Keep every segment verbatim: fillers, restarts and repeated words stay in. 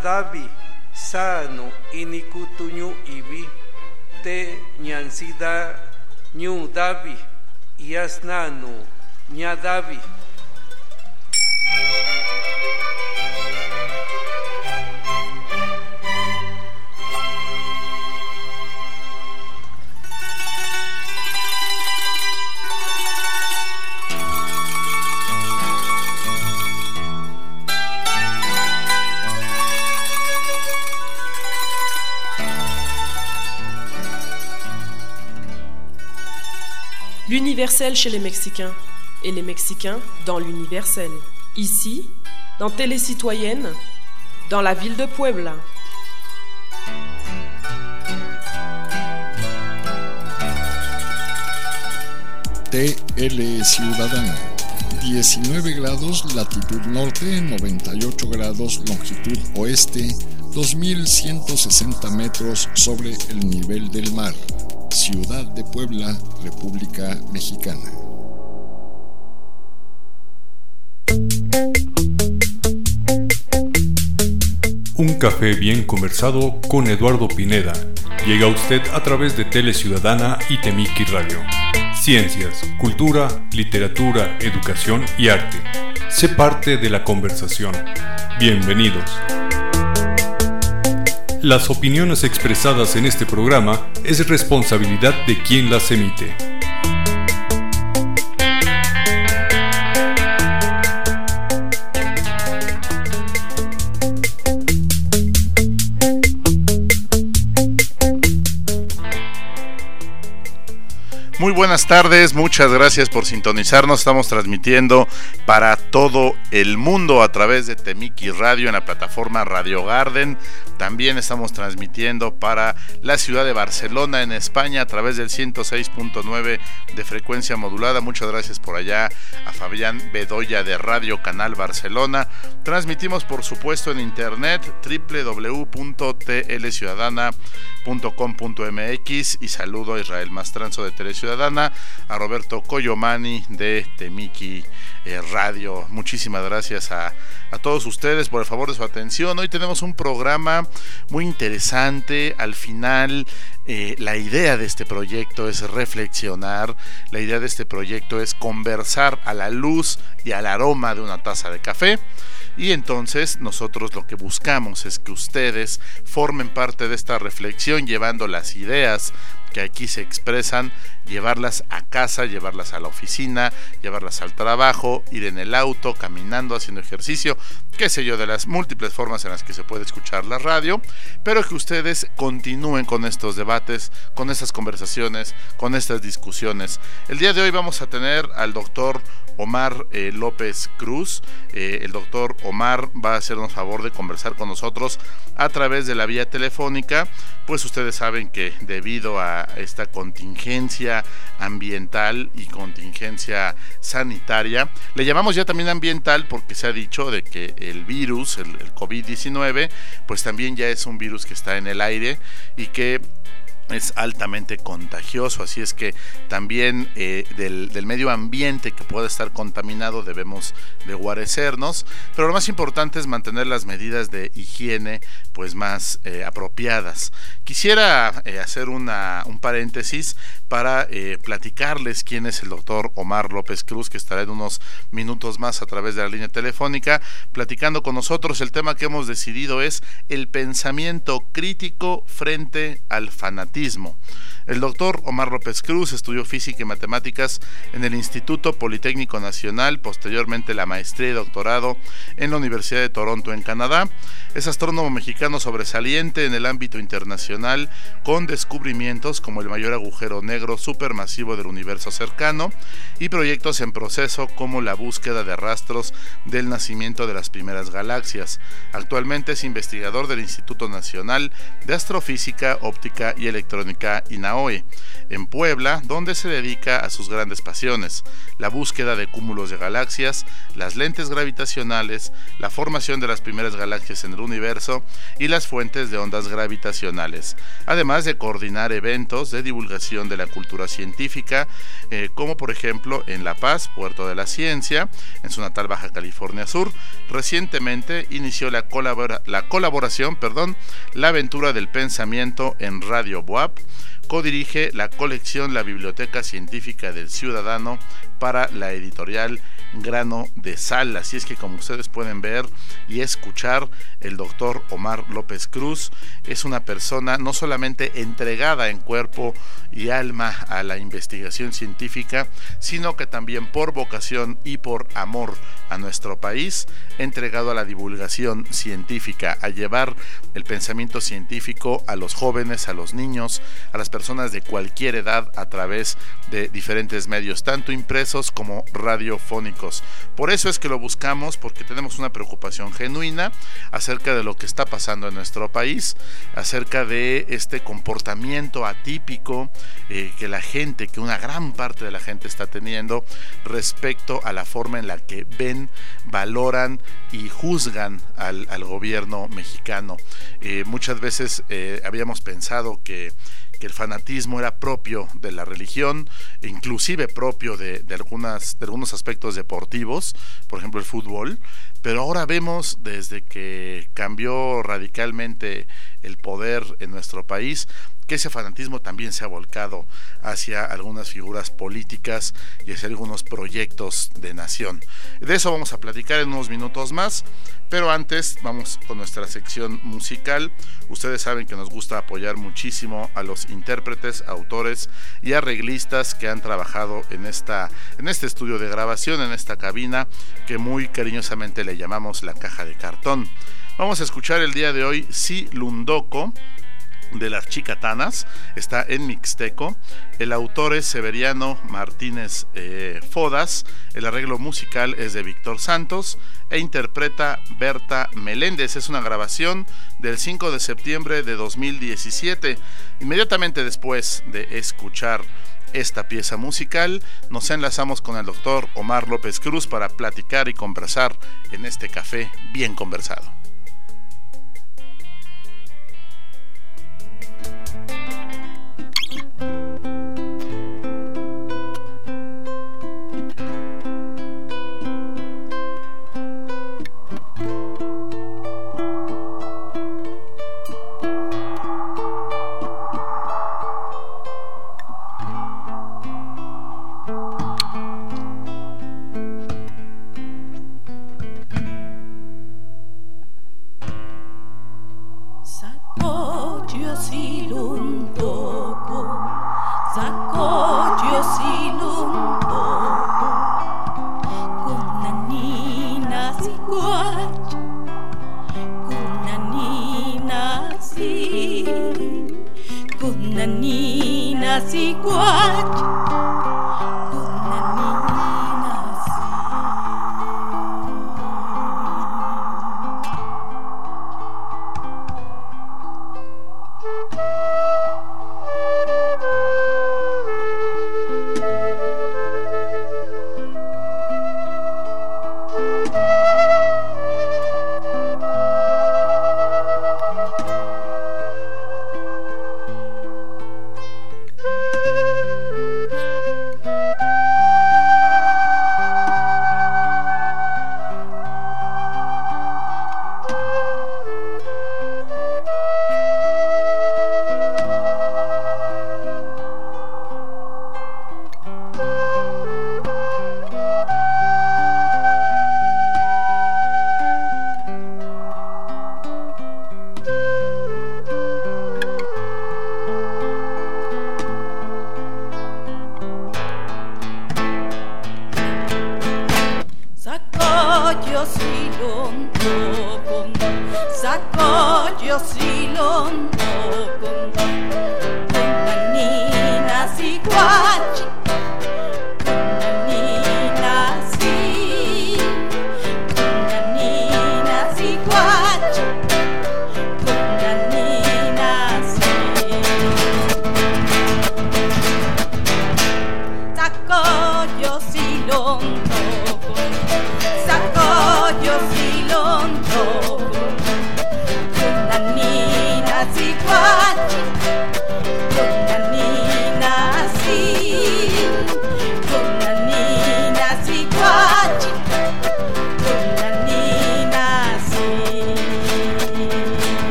ñadavi sano inikutuñu ibi te ñansida ñu davi yasnano ñadavi. L'universel chez les Mexicains et les Mexicains dans l'universel. Ici, dans Télécitoyenne, dans la ville de Puebla. T L Ciudadana, diecinueve grados latitud norte, noventa y ocho grados longitud oeste, dos mil ciento sesenta metros sobre el nivel del mar. Ciudad de Puebla, República Mexicana. Un café bien conversado con Eduardo Pineda. Llega a usted a través de Teleciudadana y Temiki Radio. Ciencias, cultura, literatura, educación y arte. Sé parte de la conversación. Bienvenidos. Las opiniones expresadas en este programa es responsabilidad de quien las emite. Muy buenas tardes, muchas gracias por sintonizarnos. Estamos transmitiendo para todo el mundo a través de Temiki Radio en la plataforma Radio Garden. También estamos transmitiendo para la ciudad de Barcelona, en España, a través del ciento seis punto nueve de frecuencia modulada. Muchas gracias por allá a Fabián Bedoya de Radio Canal Barcelona. Transmitimos, por supuesto, en internet doble u doble u doble u punto t l ciudadana punto com punto m x, y saludo a Israel Mastranzo de Teleciudadana, a Roberto Coyomani de Temiki eh, Radio. Muchísimas gracias a, a todos ustedes por el favor de su atención. Hoy tenemos un programa muy interesante. Al final, eh, la idea de este proyecto es reflexionar, la idea de este proyecto es conversar a la luz y al aroma de una taza de café. Y entonces nosotros lo que buscamos es que ustedes formen parte de esta reflexión, llevando las ideas que aquí se expresan, llevarlas a casa, llevarlas a la oficina, llevarlas al trabajo, ir en el auto, caminando, haciendo ejercicio, qué sé yo, de las múltiples formas en las que se puede escuchar la radio, pero que ustedes continúen con estos debates, con estas conversaciones, con estas discusiones. El día de hoy vamos a tener al doctor Omar eh, López Cruz. Eh, el doctor Omar va a hacernos favor de conversar con nosotros a través de la vía telefónica, pues ustedes saben que debido a esta contingencia ambiental y contingencia sanitaria, le llamamos ya también ambiental porque se ha dicho de que el virus, el, el covid diecinueve, pues también ya es un virus que está en el aire y que es altamente contagioso, así es que también eh, del, del medio ambiente que pueda estar contaminado debemos de guarecernos, pero lo más importante es mantener las medidas de higiene pues más eh, apropiadas. Quisiera eh, hacer una, un paréntesis para eh, platicarles quién es el doctor Omar López Cruz, que estará en unos minutos más a través de la línea telefónica platicando con nosotros. El tema que hemos decidido es el pensamiento crítico frente al fanatismo. El doctor Omar López Cruz estudió física y matemáticas en el Instituto Politécnico Nacional, posteriormente la maestría y doctorado en la Universidad de Toronto en Canadá. Es astrónomo mexicano sobresaliente en el ámbito internacional, con descubrimientos como el mayor agujero negro supermasivo del universo cercano y proyectos en proceso como la búsqueda de rastros del nacimiento de las primeras galaxias. Actualmente es investigador del Instituto Nacional de Astrofísica, Óptica y Electrónica I N A Naoe, en Puebla, donde se dedica a sus grandes pasiones: la búsqueda de cúmulos de galaxias, las lentes gravitacionales, la formación de las primeras galaxias en el universo y las fuentes de ondas gravitacionales, además de coordinar eventos de divulgación de la cultura científica, eh, como por ejemplo en La Paz, Puerto de la Ciencia, en su natal Baja California Sur. Recientemente inició la, colabora la colaboración, perdón, La Aventura del Pensamiento en Radio B U A P. Codirige la colección La Biblioteca Científica del Ciudadano para la editorial Grano de Sal. Así es que, como ustedes pueden ver y escuchar, el doctor Omar López Cruz es una persona no solamente entregada en cuerpo y alma a la investigación científica, sino que también por vocación y por amor a nuestro país, entregado a la divulgación científica, a llevar el pensamiento científico a los jóvenes, a los niños, a las personas de cualquier edad, a través de diferentes medios, tanto impresos como radiofónicos. Por eso es que lo buscamos, porque tenemos una preocupación genuina acerca de lo que está pasando en nuestro país, acerca de este comportamiento atípico eh, que la gente, que una gran parte de la gente está teniendo respecto a la forma en la que ven, valoran y juzgan al, al gobierno mexicano. Eh, muchas veces eh, habíamos pensado que que el fanatismo era propio de la religión, inclusive propio de, de, algunas, de algunos aspectos deportivos, por ejemplo el fútbol, pero ahora vemos, desde que cambió radicalmente el poder en nuestro país, que ese fanatismo también se ha volcado hacia algunas figuras políticas y hacia algunos proyectos de nación. De eso vamos a platicar en unos minutos más, pero antes vamos con nuestra sección musical. Ustedes saben que nos gusta apoyar muchísimo a los intérpretes, autores y arreglistas que han trabajado en, esta, en este estudio de grabación, en esta cabina que muy cariñosamente le llamamos la caja de cartón. Vamos a escuchar el día de hoy Si Lundoko, de las Chicatanas. Está en mixteco. El autor es Severiano Martínez eh, Fodas. El arreglo musical es de Víctor Santos e interpreta Berta Meléndez. Es una grabación del cinco de septiembre de dos mil diecisiete. Inmediatamente después de escuchar esta pieza musical, nos enlazamos con el doctor Omar López Cruz para platicar y conversar en este café bien conversado.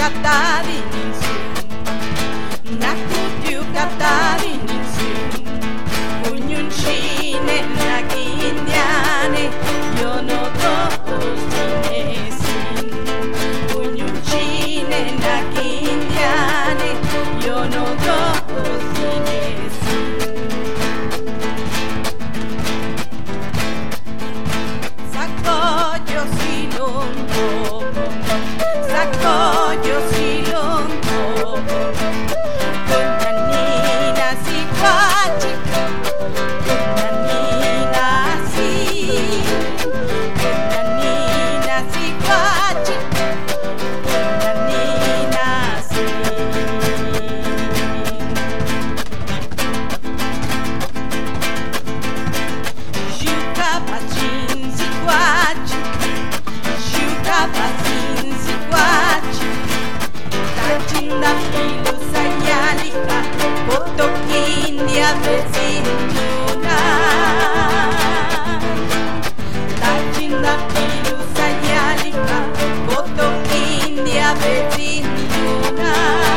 katari ninsu nakutiu katari ninsu kunyun shine nagindiane yono todos tinesin kunyun shine nagindiane yono todos tinesin sakoyo silongo sakoyo silongo kunanina sikwachi kunanina si kunanina sikwachi kunanina si shuka pachin sikwachi shuka pachin sikwachi tachinda filo sayalika kotokindia vezinjuna tachinda filo sayalika kotokindia vezinjuna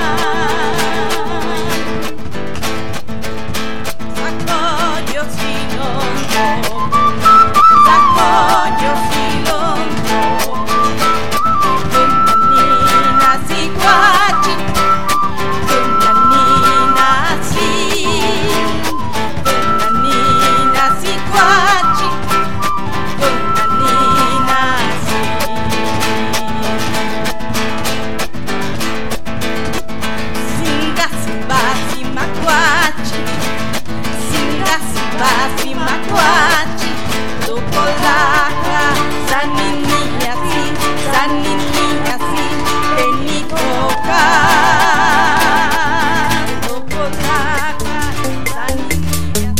sakoyo silongo sakoyo silongo kunanina sikwachi kunanina si kunanina sikwachi kunanina si singa simba simakwachi singa simba simakwachi topolaka saniniya si saniniya si penikoka topolaka saniniya.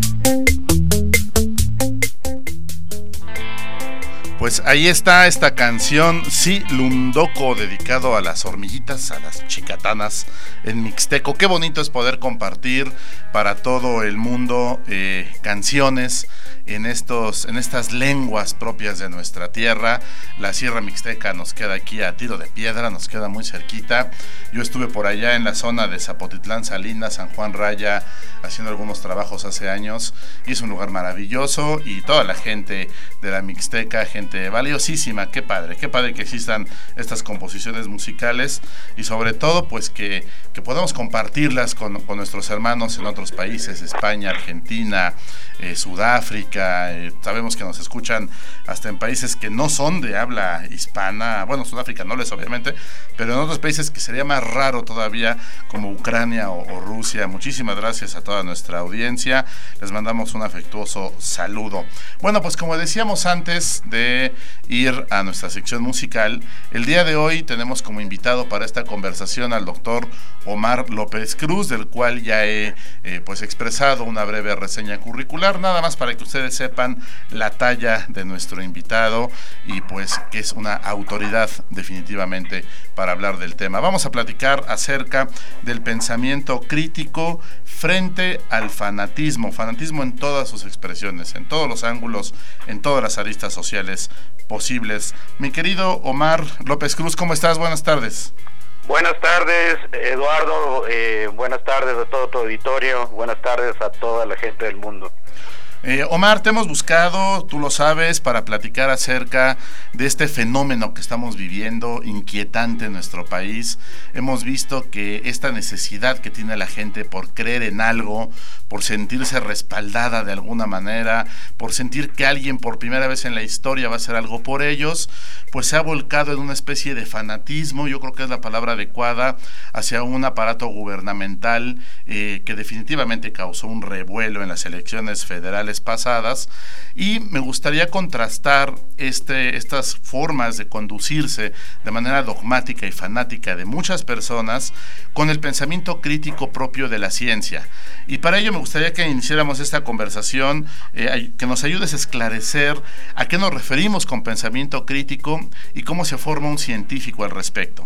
Pues ahí está esta canción, Sí Lundoco, dedicado a las hormiguitas, a las chicatanas en mixteco. Qué bonito es poder compartir para todo el mundo eh, canciones en estos, en estas lenguas propias de nuestra tierra. La Sierra Mixteca nos queda aquí a tiro de piedra, nos queda muy cerquita. Yo estuve por allá en la zona de Zapotitlán, Salinas, San Juan Raya, haciendo algunos trabajos hace años, y es un lugar maravilloso, y toda la gente de la Mixteca, gente valiosísima. Qué padre, qué padre que existan estas composiciones musicales, y sobre todo pues que, que podamos compartirlas con, con nuestros hermanos en otros países, España, Argentina, eh, Sudáfrica. Eh, sabemos que nos escuchan hasta en países que no son de habla hispana, bueno, Sudáfrica no les obviamente, pero en otros países que sería más raro todavía, como Ucrania o, o Rusia. Muchísimas gracias a toda nuestra audiencia, les mandamos un afectuoso saludo. Bueno, pues como decíamos antes de ir a nuestra sección musical, el día de hoy tenemos como invitado para esta conversación al doctor Omar López Cruz, del cual ya he eh, pues expresado una breve reseña curricular, nada más para que ustedes sepan la talla de nuestro invitado, y pues que es una autoridad definitivamente para hablar del tema. Vamos a platicar acerca del pensamiento crítico frente al fanatismo, fanatismo en todas sus expresiones, en todos los ángulos, en todas las aristas sociales posibles. Mi querido Omar López Cruz, ¿cómo estás? Buenas tardes. Buenas tardes, Eduardo, eh, buenas tardes a todo tu auditorio, buenas tardes a toda la gente del mundo. Eh, Omar, te hemos buscado, tú lo sabes, para platicar acerca de este fenómeno que estamos viviendo, inquietante en nuestro país. Hemos visto que esta necesidad que tiene la gente por creer en algo, por sentirse respaldada de alguna manera, por sentir que alguien por primera vez en la historia va a hacer algo por ellos, pues se ha volcado en una especie de fanatismo, yo creo que es la palabra adecuada, hacia un aparato gubernamental eh, que definitivamente causó un revuelo en las elecciones federales pasadas, y me gustaría contrastar este, estas formas de conducirse de manera dogmática y fanática de muchas personas con el pensamiento crítico propio de la ciencia. Y para ello me gustaría que iniciáramos esta conversación, eh, que nos ayudes a esclarecer a qué nos referimos con pensamiento crítico y cómo se forma un científico al respecto.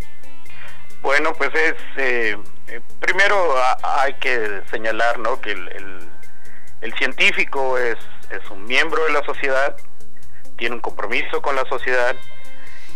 Bueno, pues es eh, eh, primero a, hay que señalar, ¿no?, que el, el, el científico es, es un miembro de la sociedad, tiene un compromiso con la sociedad,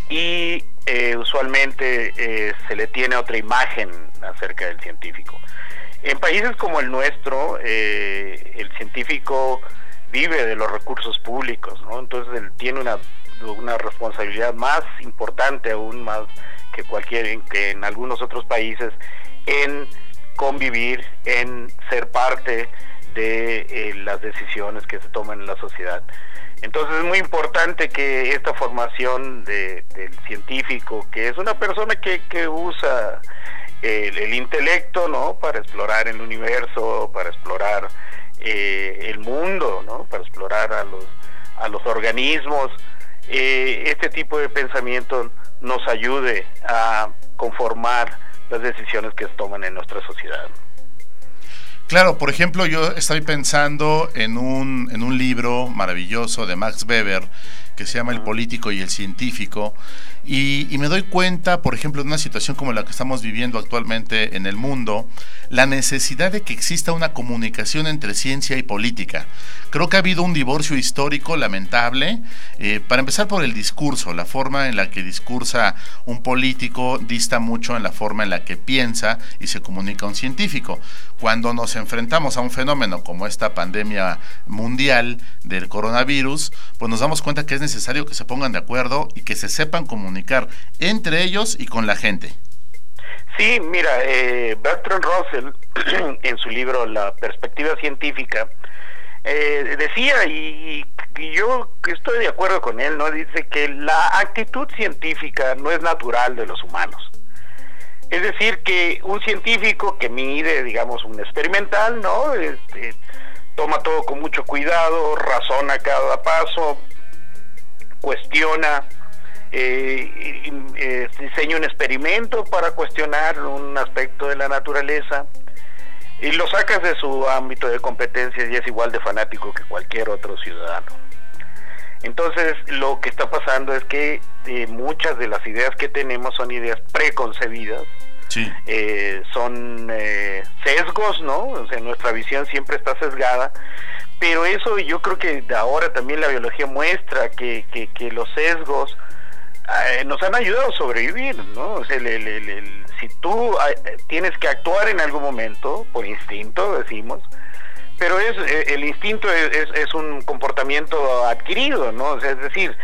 y eh, usualmente eh, se le tiene otra imagen acerca del científico. En países como el nuestro, eh, el científico vive de los recursos públicos, ¿no? Entonces él tiene una, una responsabilidad más importante, aún más que cualquier, que en algunos otros países, en convivir, en ser parte de eh, las decisiones que se toman en la sociedad. Entonces es muy importante que esta formación de, del científico, que es una persona que, que usa el, el intelecto, ¿no?, para explorar el universo, para explorar eh, el mundo, ¿no?, para explorar a los, a los organismos, eh, este tipo de pensamiento nos ayude a conformar las decisiones que se toman en nuestra sociedad. Claro, por ejemplo, yo estoy pensando en un, en un libro maravilloso de Max Weber que se llama El político y el científico, y, y me doy cuenta, por ejemplo, de una situación como la que estamos viviendo actualmente en el mundo, la necesidad de que exista una comunicación entre ciencia y política. Creo que ha habido un divorcio histórico lamentable, eh, para empezar por el discurso, la forma en la que discursa un político dista mucho en la forma en la que piensa y se comunica un científico. Cuando nos enfrentamos a un fenómeno como esta pandemia mundial del coronavirus, pues nos damos cuenta que es necesario que se pongan de acuerdo y que se sepan comunicar entre ellos y con la gente. Sí, mira, eh, Bertrand Russell, en su libro La perspectiva científica, eh, decía, y, y yo estoy de acuerdo con él, ¿no? Dice que la actitud científica no es natural de los humanos. Es decir, que un científico que mide, digamos, un experimental, ¿no?, este, toma todo con mucho cuidado, razona cada paso, cuestiona, eh, eh, diseña un experimento para cuestionar un aspecto de la naturaleza y lo sacas de su ámbito de competencias y es igual de fanático que cualquier otro ciudadano. Entonces, lo que está pasando es que eh, muchas de las ideas que tenemos son ideas preconcebidas, sí. eh, son eh, sesgos, ¿no? O sea, nuestra visión siempre está sesgada, pero eso yo creo que ahora también la biología muestra que, que, que los sesgos eh, nos han ayudado a sobrevivir, ¿no? O sea, el, el, el, el, si tú eh, tienes que actuar en algún momento, por instinto, decimos, pero es el instinto es, es, es un comportamiento adquirido, ¿no? O sea, es decir,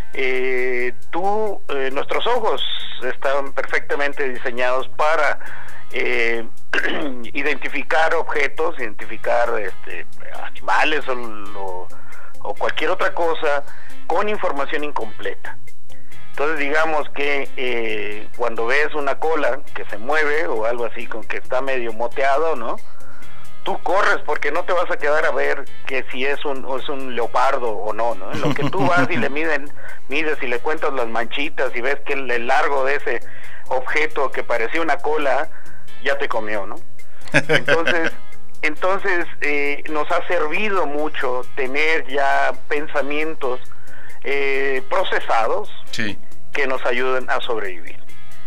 eh, tú, eh, nuestros ojos están perfectamente diseñados para eh, identificar objetos, identificar este, animales o, lo, o cualquier otra cosa con información incompleta. Entonces digamos que eh, cuando ves una cola que se mueve o algo así, con que está medio moteado, ¿no?, tú corres porque no te vas a quedar a ver que si es un, es un leopardo o no, ¿no? En lo que tú vas y le miden, mides y le cuentas las manchitas y ves que el, el largo de ese objeto que parecía una cola ya te comió, ¿no? Entonces, entonces eh, nos ha servido mucho tener ya pensamientos eh, procesados, sí, que nos ayuden a sobrevivir.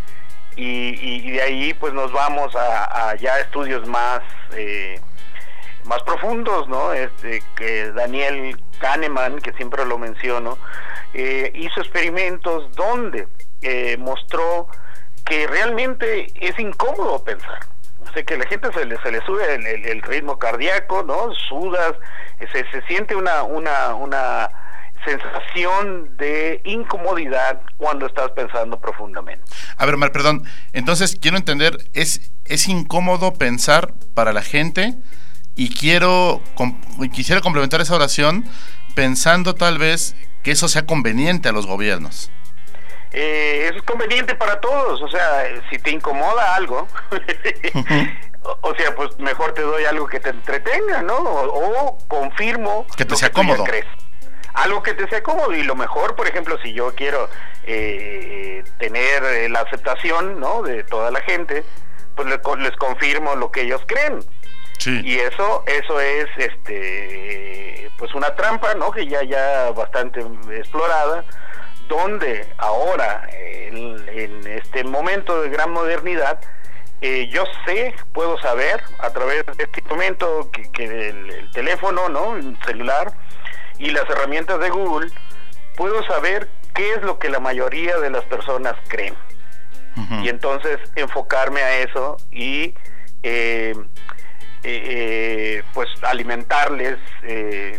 Y, y, y de ahí pues nos vamos a, a ya estudios más eh, más profundos, ¿no? Este, que Daniel Kahneman, que siempre lo menciono, eh, hizo experimentos donde eh, mostró que realmente es incómodo pensar. O sea, que a la gente se le, se le sube el, el, el ritmo cardíaco, ¿no? Sudas, se, se siente una, una, una sensación de incomodidad cuando estás pensando profundamente. A ver, Mar, perdón, entonces quiero entender, es, es incómodo pensar para la gente y quiero com- quisiera complementar esa oración pensando tal vez que eso sea conveniente a los gobiernos. Eh, eso es conveniente para todos, o sea, si te incomoda algo, o, o sea, pues mejor te doy algo que te entretenga, ¿no? O, o confirmo que te lo sea que cómodo. Tú ya crees. Algo que te sea cómodo, y lo mejor, por ejemplo, si yo quiero eh, tener eh, la aceptación, ¿no?, de toda la gente, pues le, les confirmo lo que ellos creen. Sí. Y eso eso es este pues una trampa, ¿no?, que ya ya bastante explorada, donde ahora en, en este momento de gran modernidad eh, yo sé, puedo saber a través de este instrumento que, que el, el teléfono, ¿no?, el celular y las herramientas de Google, puedo saber qué qué es lo que la mayoría de las personas creen. Uh-huh. Y entonces enfocarme a eso y eh, eh, pues alimentarles eh,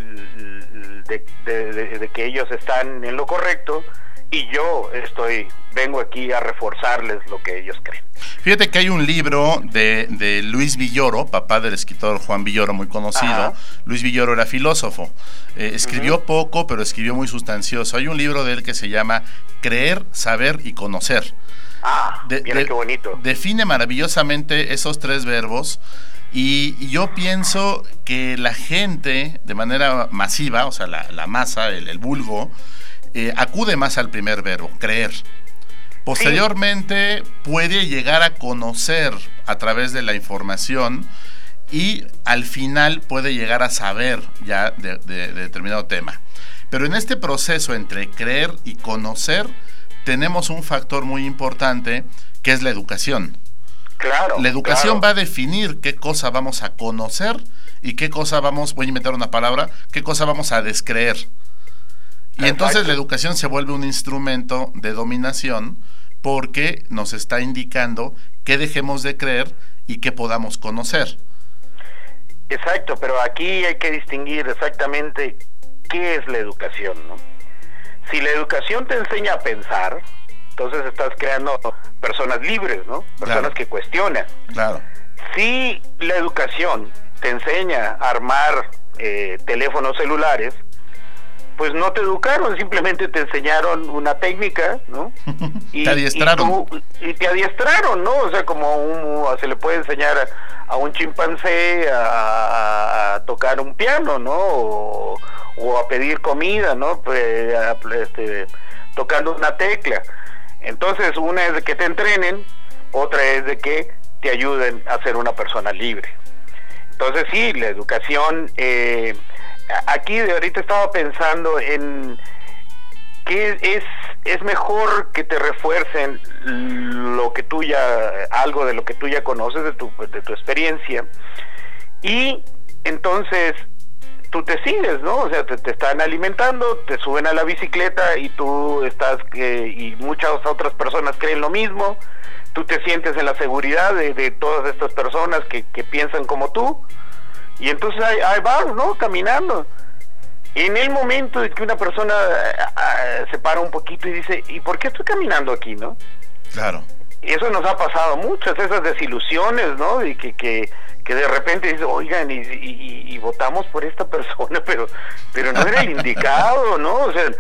de, de, de, de que ellos están en lo correcto, y yo estoy vengo aquí a reforzarles lo que ellos creen. Fíjate que hay un libro de, de Luis Villoro, papá del escritor Juan Villoro, muy conocido. Ajá. Luis Villoro era filósofo, eh, escribió uh-huh. poco, pero escribió muy sustancioso. Hay un libro de él que se llama Creer, Saber y Conocer. Ah, de, mira de, qué bonito. Define maravillosamente esos tres verbos, y, y yo pienso que la gente, de manera masiva, o sea, la, la masa, el, el vulgo, eh, acude más al primer verbo, creer. Posteriormente sí. puede llegar a conocer a través de la información, y al final puede llegar a saber ya de, de, de determinado tema. Pero en este proceso entre creer y conocer tenemos un factor muy importante, que es la educación. Claro. La educación claro. va a definir qué cosa vamos a conocer y qué cosa vamos, voy a inventar una palabra, qué cosa vamos a descreer. Y Exacto. entonces la educación se vuelve un instrumento de dominación, porque nos está indicando qué dejemos de creer y qué podamos conocer. Exacto, pero aquí hay que distinguir exactamente qué es la educación, ¿no? Si la educación te enseña a pensar, entonces estás creando personas libres, ¿no? Personas claro. que cuestionan. Claro. Si la educación te enseña a armar eh, teléfonos celulares, pues no te educaron, simplemente te enseñaron una técnica, ¿no? Y, te adiestraron. Y, tú, y te adiestraron, ¿no? O sea, como un, se le puede enseñar a, a un chimpancé a, a tocar un piano, ¿no? O, o a pedir comida, ¿no? Pues, a, este, tocando una tecla. Entonces, una es de que te entrenen, otra es de que te ayuden a ser una persona libre. Entonces, sí, la educación... Eh, aquí de ahorita estaba pensando en que es es mejor que te refuercen lo que tú ya, algo de lo que tú ya conoces de tu, de tu experiencia, y entonces tú te sigues, ¿no? O sea, te, te están alimentando, te suben a la bicicleta y tú estás, eh, y muchas otras personas creen lo mismo, tú te sientes en la seguridad de, de todas estas personas que, que piensan como tú. Y entonces ahí, ahí va, ¿no? Caminando. En el momento de que una persona uh, se para un poquito y dice, ¿y por qué estoy caminando aquí, no? Claro. Eso nos ha pasado muchas, esas desilusiones, ¿no? Y que, que, que de repente dice, oigan, y, y, y votamos por esta persona, pero, pero no era el indicado, ¿no? O sea,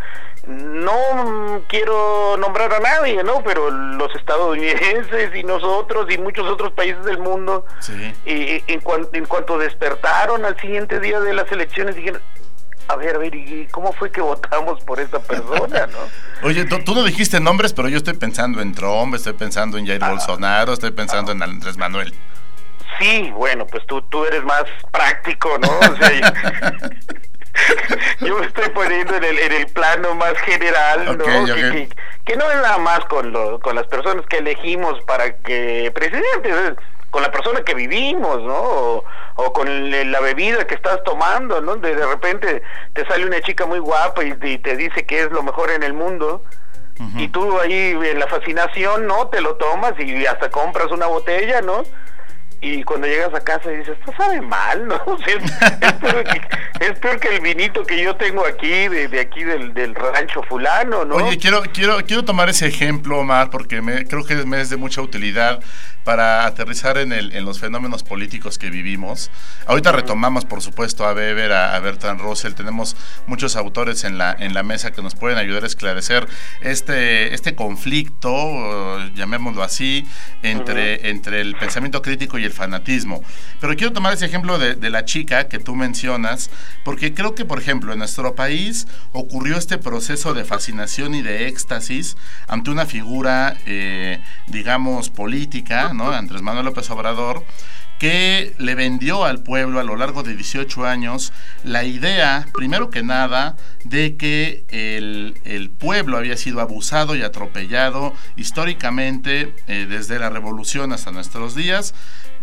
no quiero nombrar a nadie, ¿no? Pero los estadounidenses y nosotros y muchos otros países del mundo, sí. eh, en, cuan, en cuanto despertaron al siguiente día de las elecciones, dijeron, a ver, a ver, ¿y cómo fue que votamos por esta persona, no? Oye, tú, tú no dijiste nombres, pero yo estoy pensando en Trump, estoy pensando en Jair ah, Bolsonaro, estoy pensando ah, en Andrés Manuel. Sí, bueno, pues tú, tú eres más práctico, ¿no? O sea, yo me estoy poniendo en el, en el plano más general, ¿no? Okay, okay. Que, que, que no es nada más con, lo, con las personas que elegimos para que presidentes, es con la persona que vivimos, ¿no? O, o con el, la bebida que estás tomando, ¿no? De, de repente te sale una chica muy guapa y, y te dice que es lo mejor en el mundo, uh-huh. y tú ahí en la fascinación, ¿no? Te lo tomas y hasta compras una botella, ¿no? Y cuando llegas a casa y dices, esto sabe mal, ¿no? O sea, es, peor que, es peor que el vinito que yo tengo aquí, de, de aquí del, del rancho fulano, ¿no? Oye, quiero quiero quiero tomar ese ejemplo, Omar, porque me, creo que me es de mucha utilidad para aterrizar en el en los fenómenos políticos que vivimos. Ahorita retomamos, por supuesto, a Weber, a, a Bertrand Russell. Tenemos muchos autores en la en la mesa que nos pueden ayudar a esclarecer este este conflicto, llamémoslo así, entre, uh-huh. entre el pensamiento crítico y el fanatismo. Pero quiero tomar ese ejemplo de, de la chica que tú mencionas, porque creo que, por ejemplo, en nuestro país ocurrió este proceso de fascinación y de éxtasis ante una figura, eh, digamos, política, ¿no? Andrés Manuel López Obrador, que le vendió al pueblo a lo largo de dieciocho años la idea, primero que nada, de que el, el pueblo había sido abusado y atropellado históricamente, eh, desde la Revolución hasta nuestros días,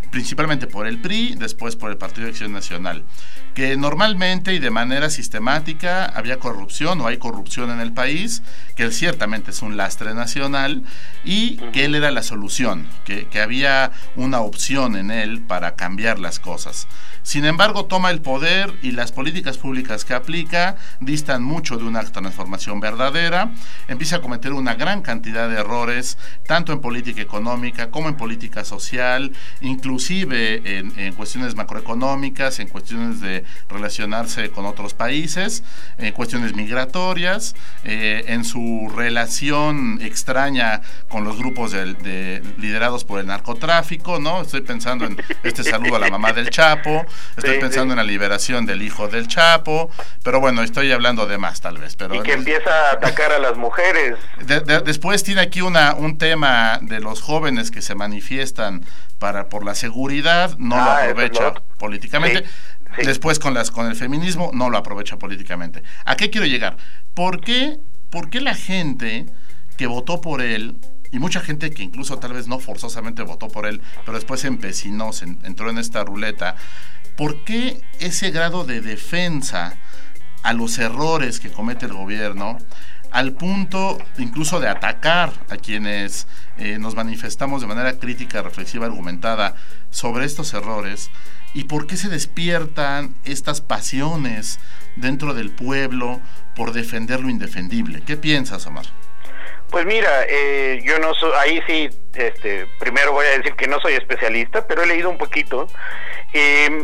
principalmente por el P R I, después por el Partido de Acción Nacional, que normalmente y de manera sistemática había corrupción o hay corrupción en el país, que él ciertamente es un lastre nacional y que él era la solución, que, que había una opción en él para cambiar las cosas. Sin embargo, toma el poder y las políticas públicas que aplica distan mucho de una transformación verdadera, empieza a cometer una gran cantidad de errores, tanto en política económica como en política social, inclusive en, en cuestiones macroeconómicas, en cuestiones de relacionarse con otros países, en cuestiones migratorias, eh, en su relación extraña con los grupos de, de, liderados por el narcotráfico, ¿no? Estoy pensando en este saludo a la mamá del Chapo, estoy sí, pensando sí. en la liberación del hijo del Chapo, pero bueno, estoy hablando de más tal vez. Pero y que empieza a atacar a las mujeres. De, de, después tiene aquí una un tema de los jóvenes que se manifiestan para por la seguridad, no ah, lo aprovecha no. políticamente. Sí. Sí. Después con las con el feminismo no lo aprovecha políticamente. ¿A qué quiero llegar? ¿Por qué, por qué la gente que votó por él, y mucha gente que incluso tal vez no forzosamente votó por él, pero después se empecinó, se entró en esta ruleta, por qué ese grado de defensa a los errores que comete el gobierno, al punto incluso de atacar a quienes eh, nos manifestamos de manera crítica, reflexiva, argumentada sobre estos errores? ¿Y por qué se despiertan estas pasiones dentro del pueblo por defender lo indefendible? ¿Qué piensas, Omar? Pues mira, eh, yo no soy, ahí sí, este, primero voy a decir que no soy especialista, pero he leído un poquito. Eh,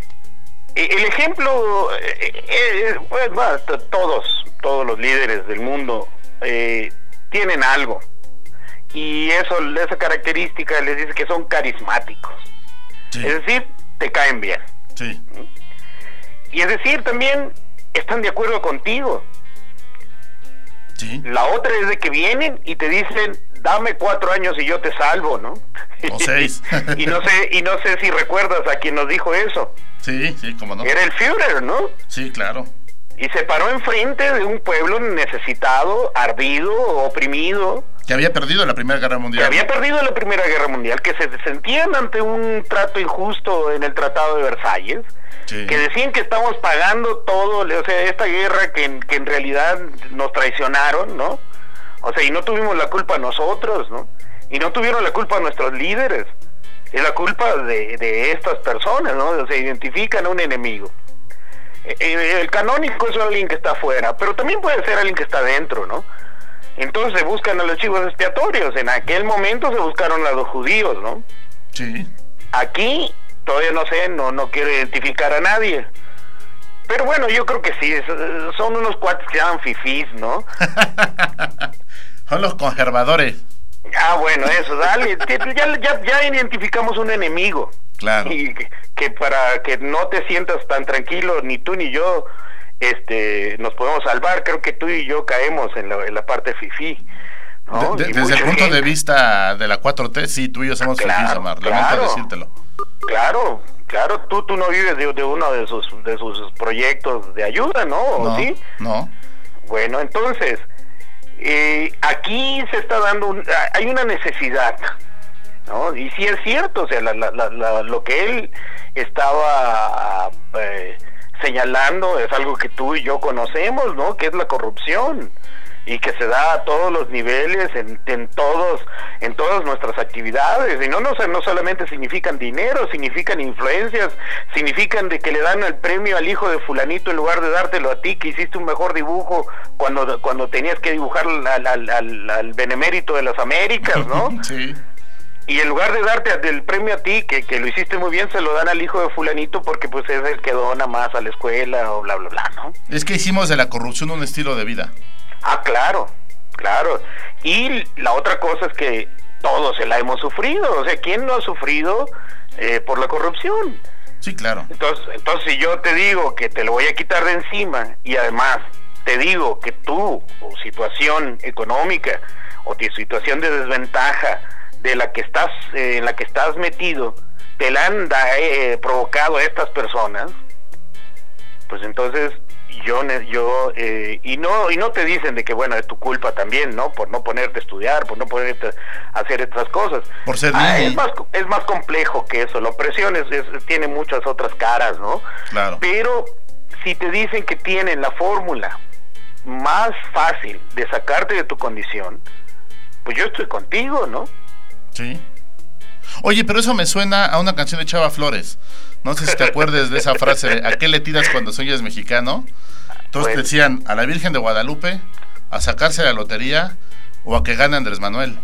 el ejemplo, eh, eh, pues, bueno, todos, todos los líderes del mundo eh, tienen algo, y eso, esa característica les dice que son carismáticos. Sí. Es decir, te caen bien. Sí. Y es decir, también están de acuerdo contigo. Sí. La otra es de que vienen y te dicen, dame cuatro años y yo te salvo, ¿no? O seis. y no sé, y no sé si recuerdas a quien nos dijo eso. Sí, sí, cómo no. Era el Führer, ¿no? Sí, claro. Y se paró enfrente de un pueblo necesitado, ardido, oprimido. Que había perdido la Primera Guerra Mundial. Que había perdido la Primera Guerra Mundial, que se sentían ante un trato injusto en el Tratado de Versalles, sí. Que decían que estamos pagando todo, o sea, esta guerra que, que en realidad nos traicionaron, ¿no? O sea, y no tuvimos la culpa nosotros, ¿no? Y no tuvieron la culpa nuestros líderes. Es la culpa de, de estas personas, ¿no? O sea, identifican a un enemigo. El canónico es alguien que está afuera, pero también puede ser alguien que está dentro, ¿no? Entonces se buscan a los chivos expiatorios. En aquel momento se buscaron a los judíos, ¿no? Sí. Aquí todavía no sé, no no quiero identificar a nadie. Pero bueno, yo creo que sí, son unos cuates que llaman fifís, ¿no? Son los conservadores. Ah, bueno, eso, dale. ya, ya, ya identificamos un enemigo. Claro. Y que, que para que no te sientas tan tranquilo, ni tú ni yo, este, nos podemos salvar. Creo que tú y yo caemos en la, en la parte fifí, ¿no? De, de, desde el punto gente... de vista de la cuatro T, sí, tú y yo somos claro, fifís, Omar. Claro, lamento decírtelo. Claro, claro, tú, tú no vives de, de uno de sus, de sus proyectos de ayuda, ¿no? No, ¿sí? No. Bueno, entonces, eh, aquí se está dando, un, hay una necesidad, ¿no? Y sí es cierto, o sea, la, la, la, lo que él estaba eh, señalando es algo que tú y yo conocemos, ¿no? Que es la corrupción, y que se da a todos los niveles, en, en todos, en todas nuestras actividades, y no, no, no solamente significan dinero, significan influencias, significan de que le dan el premio al hijo de fulanito en lugar de dártelo a ti, que hiciste un mejor dibujo cuando, cuando tenías que dibujar al, al, al, al benemérito de las Américas, ¿no? Sí. Y en lugar de darte el premio a ti, que, que lo hiciste muy bien, se lo dan al hijo de fulanito porque pues es el que dona más a la escuela o bla, bla, bla, ¿no? Es que hicimos de la corrupción un estilo de vida. Ah, claro, claro. Y la otra cosa es que todos se la hemos sufrido. O sea, ¿quién no ha sufrido eh, por la corrupción? Sí, claro. Entonces, entonces, si yo te digo que te lo voy a quitar de encima y además te digo que tú, o situación económica o tu situación de desventaja de la que estás, eh, en la que estás metido, te la han eh, provocado a estas personas, pues entonces yo yo eh, y no y no te dicen de que bueno es tu culpa también, ¿no? Por no ponerte a estudiar, por no ponerte a hacer estas cosas. Por ser ah, es más es más complejo que eso. La opresión es, es, tiene muchas otras caras, ¿no? Claro. Pero si te dicen que tienen la fórmula más fácil de sacarte de tu condición, pues yo estoy contigo, ¿no? Sí. Oye, pero eso me suena a una canción de Chava Flores. No sé si te acuerdes de esa frase de ¿a qué le tiras cuando sueñas mexicano? Entonces Bueno. decían a la Virgen de Guadalupe, a sacarse la lotería o a que gane Andrés Manuel.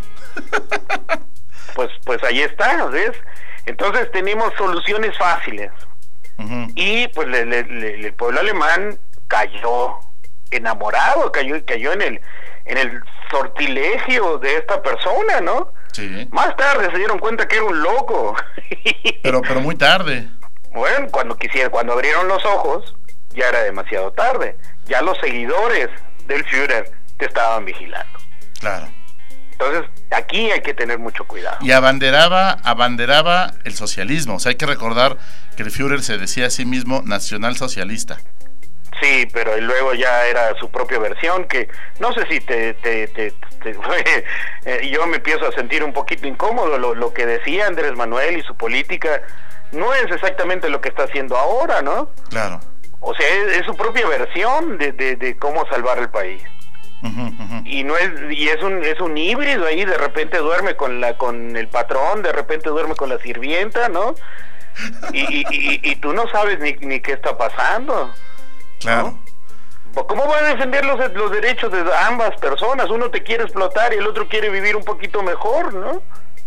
Pues pues ahí está, ¿ves? Entonces tenemos soluciones fáciles. Uh-huh. Y pues le, le, le, el pueblo alemán cayó enamorado, cayó cayó en el en el sortilegio de esta persona, ¿no? Sí. Más tarde se dieron cuenta que era un loco. Pero pero muy tarde. Bueno, cuando quisieron, cuando abrieron los ojos, ya era demasiado tarde. Ya los seguidores del Führer te estaban vigilando. Claro. Entonces, aquí hay que tener mucho cuidado. Y abanderaba, abanderaba el socialismo. O sea, hay que recordar que el Führer se decía a sí mismo nacionalsocialista. Sí, pero luego ya era su propia versión, que no sé si te... te, te, te eh, yo me empiezo a sentir un poquito incómodo. Lo, lo que decía Andrés Manuel y su política no es exactamente lo que está haciendo ahora, ¿no? Claro. O sea, es, es su propia versión de, de, de cómo salvar el país. Uh-huh, uh-huh. Y no es y es un es un híbrido ahí, de repente duerme con la con el patrón, de repente duerme con la sirvienta, ¿no? Y, y, y, y tú no sabes ni, ni qué está pasando. Claro. ¿No? ¿Cómo va a defender los, los derechos de ambas personas? Uno te quiere explotar y el otro quiere vivir un poquito mejor, ¿no?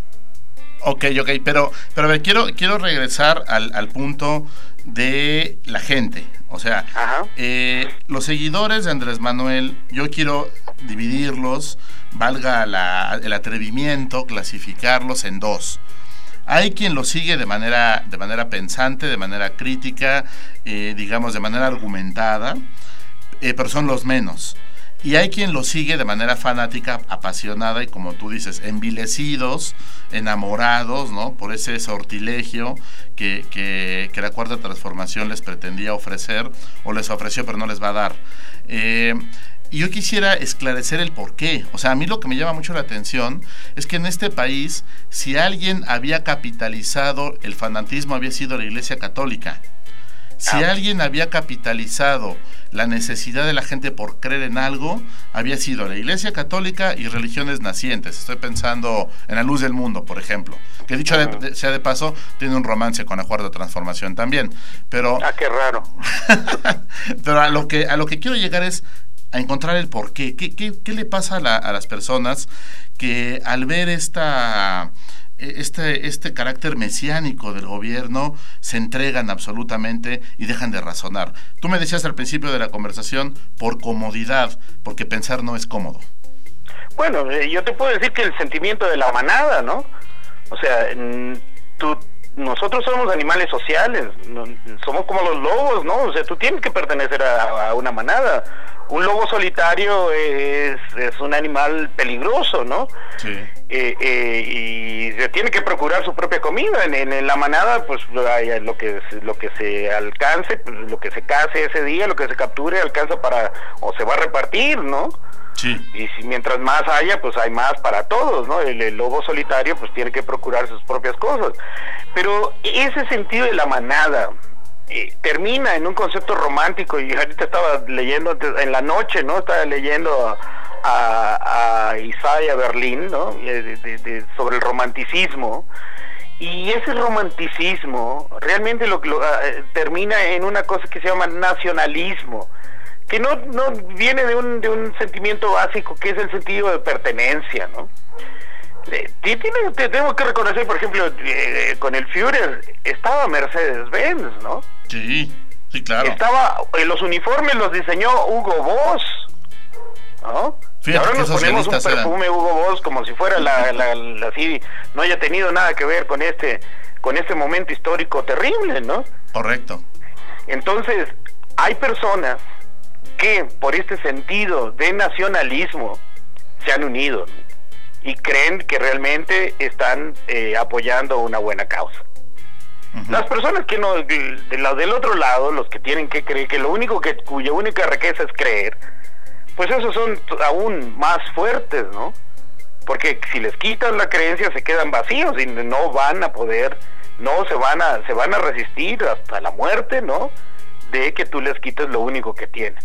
Ok, ok, pero, pero a ver, quiero, quiero regresar al, al punto de la gente. O sea, eh, los seguidores de Andrés Manuel, yo quiero dividirlos, valga la, el atrevimiento, clasificarlos en dos. Hay quien lo sigue de manera, de manera pensante, de manera crítica, eh, digamos, de manera argumentada, eh, pero son los menos. Y hay quien lo sigue de manera fanática, apasionada y, como tú dices, envilecidos, enamorados, ¿no? Por ese sortilegio que, que, que la Cuarta Transformación les pretendía ofrecer, o les ofreció pero no les va a dar. Eh, y yo quisiera esclarecer el por qué. O sea, a mí lo que me llama mucho la atención es que en este país, si alguien había capitalizado el fanatismo, había sido la Iglesia Católica. Si ah. alguien había capitalizado la necesidad de la gente por creer en algo, había sido la Iglesia Católica y religiones nacientes. Estoy pensando en la Luz del Mundo, por ejemplo, que dicho uh-huh. de, sea de paso, tiene un romance con la Cuarta Transformación también. Pero, ah, qué raro. Pero a lo que a lo que quiero llegar es a encontrar el porqué. ¿Qué, qué, qué le pasa a, la, a las personas que al ver esta... Este, este carácter mesiánico del gobierno se entregan absolutamente y dejan de razonar? Tú me decías al principio de la conversación, por comodidad, porque pensar no es cómodo. Bueno, yo te puedo decir que el sentimiento de la manada, ¿no? O sea, tú, nosotros somos animales sociales, somos como los lobos, ¿no? O sea, tú tienes que pertenecer a, a una manada. Un lobo solitario es, es un animal peligroso, ¿no? Sí. Eh, eh, y se tiene que procurar su propia comida. En, en, en la manada, pues hay lo que lo que se alcance, pues, lo que se case ese día, lo que se capture, alcanza para, o se va a repartir, ¿no? Sí. Y si mientras más haya, pues hay más para todos, ¿no? El, el lobo solitario, pues tiene que procurar sus propias cosas. Pero ese sentido de la manada Eh, termina en un concepto romántico. Y ahorita estaba leyendo en la noche, ¿no? Estaba leyendo a, a Isaiah Berlin, ¿no? De, de, de, sobre el romanticismo. Y ese romanticismo realmente lo, lo uh, termina en una cosa que se llama nacionalismo, que no, no viene de un, de un sentimiento básico, que es el sentido de pertenencia, ¿no? Tiene, tenemos que reconocer, por ejemplo, eh, con el Führer estaba Mercedes-Benz, ¿no? Sí, sí, claro. Estaba, eh, los uniformes los diseñó Hugo Boss, ¿no? Fíjate, y ahora nos ponemos un perfume eran. Hugo Boss como si fuera la, la, la, así, no haya tenido nada que ver con este, con este momento histórico terrible, ¿no? Correcto. Entonces, hay personas que por este sentido de nacionalismo se han unido, ¿no? Y creen que realmente están eh, apoyando una buena causa. Uh-huh. Las personas que no, de, de la, del otro lado, los que tienen que creer, que lo único que, cuya única riqueza es creer, pues esos son aún más fuertes, ¿no? Porque si les quitas la creencia se quedan vacíos y no van a poder, no se van a, se van a resistir hasta la muerte, ¿no? De que tú les quites lo único que tienen.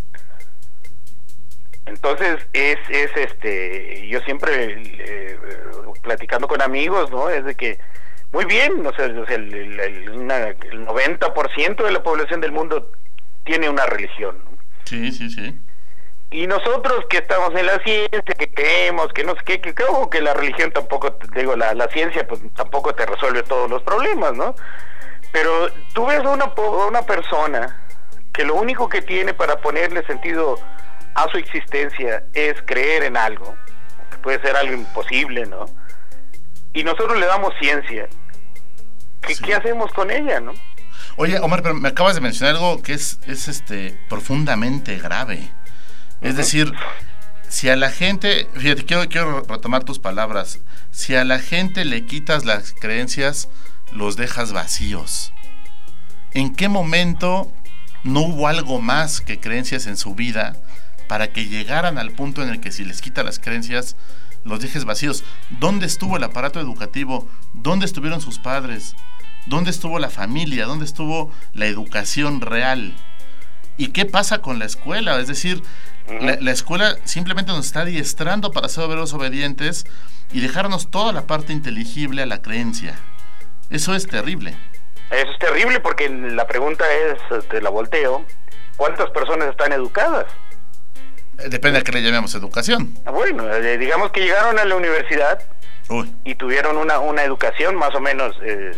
Entonces es, es este, yo siempre eh, platicando con amigos, ¿no? Es de que muy bien, o sea, el, el, el, una, el noventa por ciento de la población del mundo tiene una religión, ¿no? Sí, sí, sí. Y nosotros que estamos en la ciencia, que creemos, que no sé qué, que creo que la religión tampoco, digo, la, la ciencia pues tampoco te resuelve todos los problemas, ¿no? Pero tú ves a una, una persona que lo único que tiene para ponerle sentido a su existencia es creer en algo, que puede ser algo imposible, ¿no? Y nosotros le damos ciencia. ¿Qué, sí. ¿Qué hacemos con ella, no? Oye, Omar, pero me acabas de mencionar algo que es, es este profundamente grave. Es decir, si a la gente, fíjate, quiero, quiero retomar tus palabras, si a la gente le quitas las creencias, los dejas vacíos. ¿En qué momento no hubo algo más que creencias en su vida para que llegaran al punto en el que si les quitas las creencias, los dejes vacíos? ¿Dónde estuvo el aparato educativo? ¿Dónde estuvieron sus padres? ¿Dónde estuvo la familia? ¿Dónde estuvo la educación real? ¿Y qué pasa con la escuela? Es decir, la, la escuela simplemente nos está adiestrando para ser obreros obedientes y dejarnos toda la parte inteligible a la creencia. Eso es terrible. Eso es terrible porque la pregunta es, te la volteo, ¿cuántas personas están educadas? Depende a qué le llamemos educación. Bueno, digamos que llegaron a la universidad Uy. y tuvieron una, una educación más o menos eh,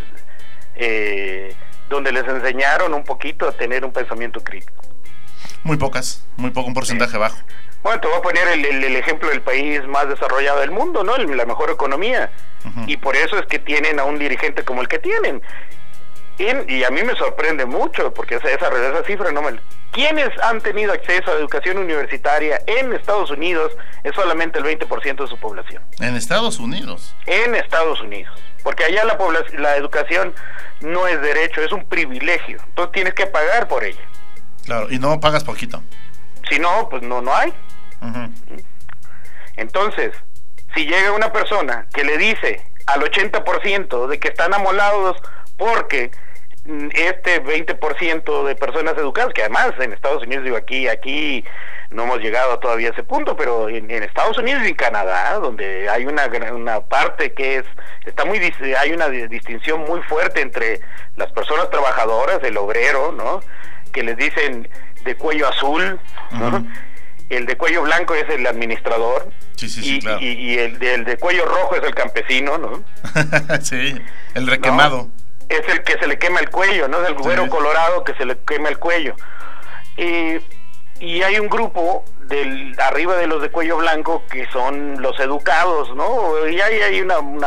eh, donde les enseñaron un poquito a tener un pensamiento crítico. Muy pocas, muy poco, un porcentaje sí. bajo. Bueno, te voy a poner el, el, el ejemplo del país más desarrollado del mundo, ¿no? La mejor economía. Uh-huh. Y por eso es que tienen a un dirigente como el que tienen. Y, y a mí me sorprende mucho, porque esa, esa, esa cifra no me... ¿Quiénes han tenido acceso a educación universitaria en Estados Unidos? Es solamente el veinte por ciento de su población. ¿En Estados Unidos? En Estados Unidos. Porque allá la, población, la educación no es derecho, es un privilegio. Entonces tienes que pagar por ella. Claro, y no pagas poquito. Si no, pues no, no hay. Uh-huh. Entonces, si llega una persona que le dice al ochenta por ciento de que están amolados porque este veinte por ciento de personas educadas, que además en Estados Unidos, digo, aquí aquí no hemos llegado todavía a ese punto, pero en, en Estados Unidos y en Canadá, donde hay una una parte que es está muy hay una distinción muy fuerte entre las personas trabajadoras, el obrero, ¿no?, que les dicen de cuello azul, ¿no? Uh-huh. El de cuello blanco es el administrador, sí, sí, sí, y, claro. y, y el, de, el de cuello rojo es el campesino, ¿no? Sí, el requemado. ¿No? Es el que se le quema el cuello, ¿no? Es el güero sí. colorado que se le quema el cuello. Y, y hay un grupo del arriba de los de cuello blanco que son los educados, ¿no? Y hay, hay una una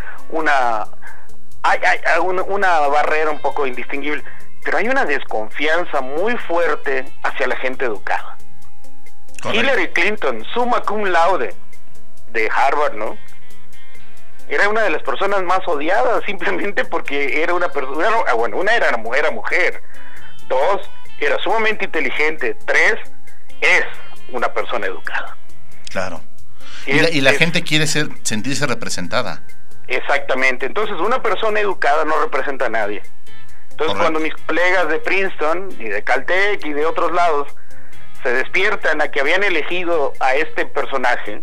una hay, hay una, una barrera un poco indistinguible, pero hay una desconfianza muy fuerte hacia la gente educada. Correcto. Hillary Clinton, summa cum laude de Harvard, ¿no? Era una de las personas más odiadas simplemente porque era una persona, bueno, una era, era mujer, dos, era sumamente inteligente, tres, es una persona educada. Claro. Y, es, la, y la es, gente quiere ser sentirse representada. Exactamente. Entonces una persona educada no representa a nadie. Entonces, correcto, cuando mis colegas de Princeton y de Caltech y de otros lados se despiertan a que habían elegido a este personaje,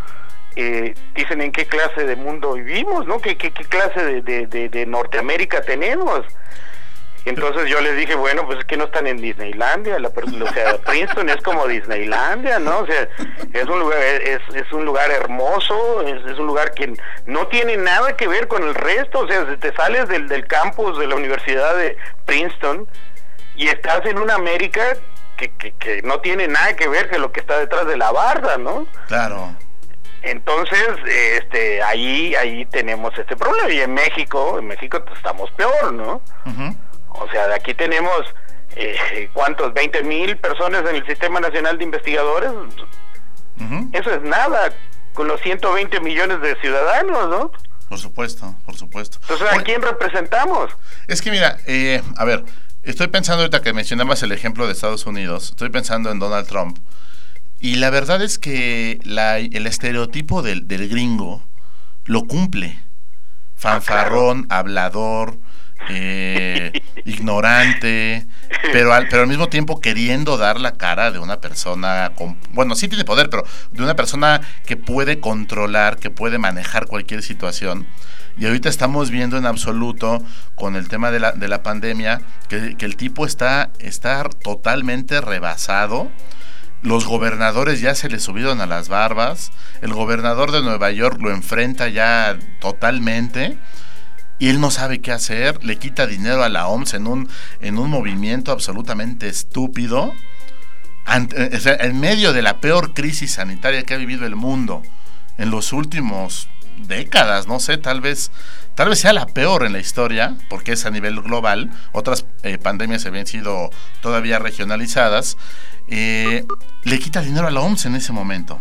eh, dicen en qué clase de mundo vivimos, ¿no? ¿Qué, qué, qué clase de, de, de, de Norteamérica tenemos? Entonces yo les dije, bueno, pues es que no están en Disneylandia, la, o sea, Princeton es como Disneylandia, ¿no? O sea, es un lugar, es, es un lugar hermoso, es, es un lugar que no tiene nada que ver con el resto, o sea, te sales del, del campus de la Universidad de Princeton y estás en una América que, que, que no tiene nada que ver con lo que está detrás de la barda, ¿no? Claro. Entonces, este, ahí, ahí tenemos este problema, y en México, en México estamos peor, ¿no? Uh-huh. O sea, de aquí tenemos, eh, ¿cuántos? veinte mil personas en el Sistema Nacional de Investigadores. Uh-huh. Eso es nada, con los ciento veinte millones de ciudadanos, ¿no? Por supuesto, por supuesto. Entonces, ¿a Oye, quién representamos? Es que mira, eh, a ver, estoy pensando ahorita que mencionabas el ejemplo de Estados Unidos, estoy pensando en Donald Trump, y la verdad es que la, el estereotipo del, del gringo lo cumple. Fanfarrón, ah, claro. hablador, eh, ignorante, pero al, pero al mismo tiempo queriendo dar la cara de una persona, con, bueno, sí tiene poder, pero de una persona que puede controlar, que puede manejar cualquier situación. Y ahorita estamos viendo en absoluto con el tema de la, de la pandemia que, que el tipo está, está totalmente rebasado. Los gobernadores ya se le subieron a las barbas. El gobernador de Nueva York lo enfrenta ya totalmente y él no sabe qué hacer. Le quita dinero a la O M S en un, en un movimiento absolutamente estúpido, ante, o sea, en medio de la peor crisis sanitaria que ha vivido el mundo en los últimos décadas, no sé, tal vez tal vez sea la peor en la historia, porque es a nivel global. Otras eh, pandemias habían sido todavía regionalizadas. Eh, le quita dinero a la O M S en ese momento.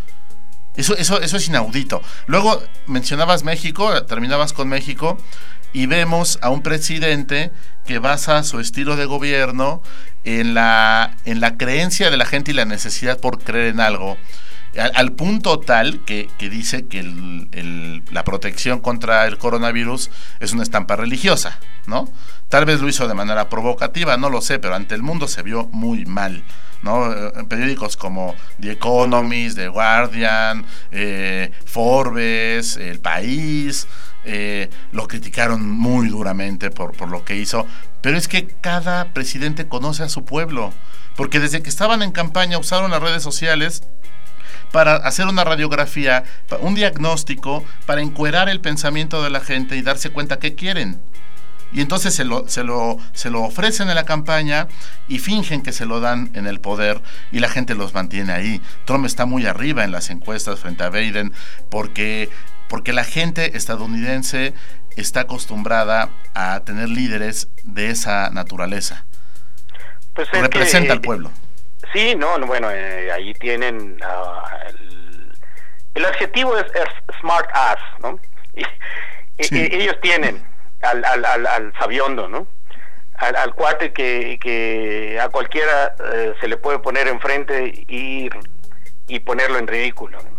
Eso, eso, eso es inaudito. Luego mencionabas México, terminabas con México, y vemos a un presidente que basa su estilo de gobierno en la, en la creencia de la gente y la necesidad por creer en algo. Al, al punto tal que, que dice que el, el, la protección contra el coronavirus es una estampa religiosa, ¿no? Tal vez lo hizo de manera provocativa, no lo sé, pero ante el mundo se vio muy mal, ¿no? En periódicos como The Economist, The Guardian, eh, Forbes, El País, eh, lo criticaron muy duramente por, por lo que hizo. Pero es que cada presidente conoce a su pueblo, porque desde que estaban en campaña usaron las redes sociales para hacer una radiografía, un diagnóstico, para encuerar el pensamiento de la gente y darse cuenta qué quieren. Y entonces se lo, se lo, se lo ofrecen en la campaña y fingen que se lo dan en el poder y la gente los mantiene ahí. Trump está muy arriba en las encuestas frente a Biden porque, porque la gente estadounidense está acostumbrada a tener líderes de esa naturaleza. Pues representa que, al pueblo. Sí, no, bueno, eh, ahí tienen uh, el, el adjetivo es, es smart ass, ¿no? Y, sí. y, ellos tienen al, al, al, al sabiondo, ¿no? Al, al cuate que, que a cualquiera eh, se le puede poner enfrente y, y ponerlo en ridículo, ¿no?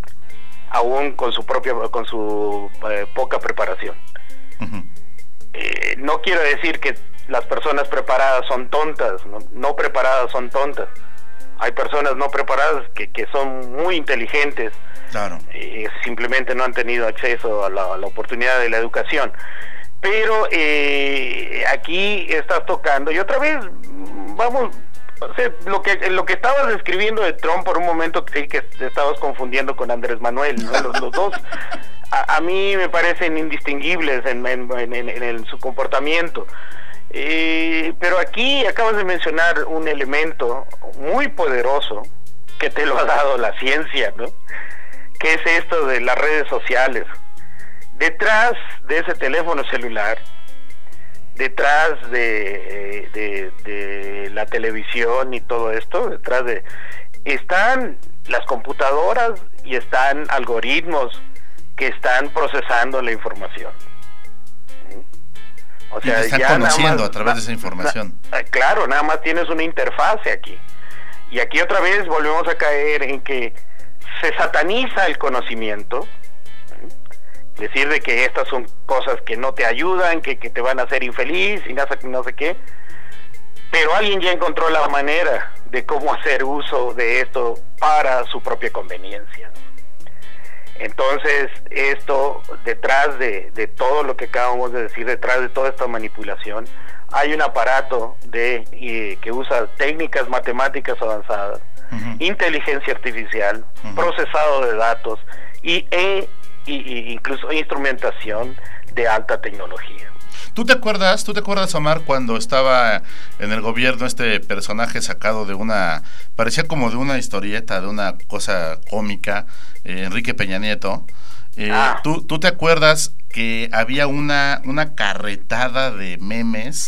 Aún con su propia, con su eh, poca preparación. Uh-huh. Eh, no quiero decir que las personas preparadas son tontas, no, no preparadas son tontas. Hay personas no preparadas que, que son muy inteligentes, claro. eh, simplemente no han tenido acceso a la, a la oportunidad de la educación. Pero eh, aquí estás tocando, y otra vez, vamos, o sea, lo que lo que estabas describiendo de Trump por un momento creí que te estabas confundiendo con Andrés Manuel, ¿no? los, los dos a, a mí me parecen indistinguibles en, en, en, en, en su comportamiento. Eh, pero aquí acabas de mencionar un elemento muy poderoso que te lo ha dado la ciencia, ¿no? Que es esto de las redes sociales. Detrás de ese teléfono celular, detrás de, de, de la televisión y todo esto, detrás de están las computadoras y están algoritmos que están procesando la información. O sea, y te están ya conociendo más, a través de esa información. Na, claro, nada más tienes una interfase aquí. Y aquí otra vez volvemos a caer en que se sataniza el conocimiento. Decir de que estas son cosas que no te ayudan, que, que te van a hacer infeliz y no sé, no sé qué. Pero alguien ya encontró la manera de cómo hacer uso de esto para su propia conveniencia. Entonces, esto, detrás de, de todo lo que acabamos de decir, detrás de toda esta manipulación, hay un aparato de eh, que usa técnicas matemáticas avanzadas, uh-huh. inteligencia artificial, uh-huh. procesado de datos y, e, y, y incluso instrumentación de alta tecnología. ¿Tú te acuerdas, tú te acuerdas, Omar, cuando estaba en el gobierno este personaje sacado de una, parecía como de una historieta, de una cosa cómica, eh, Enrique Peña Nieto? Eh, ah. ¿tú, ¿Tú te acuerdas que había una, una carretada de memes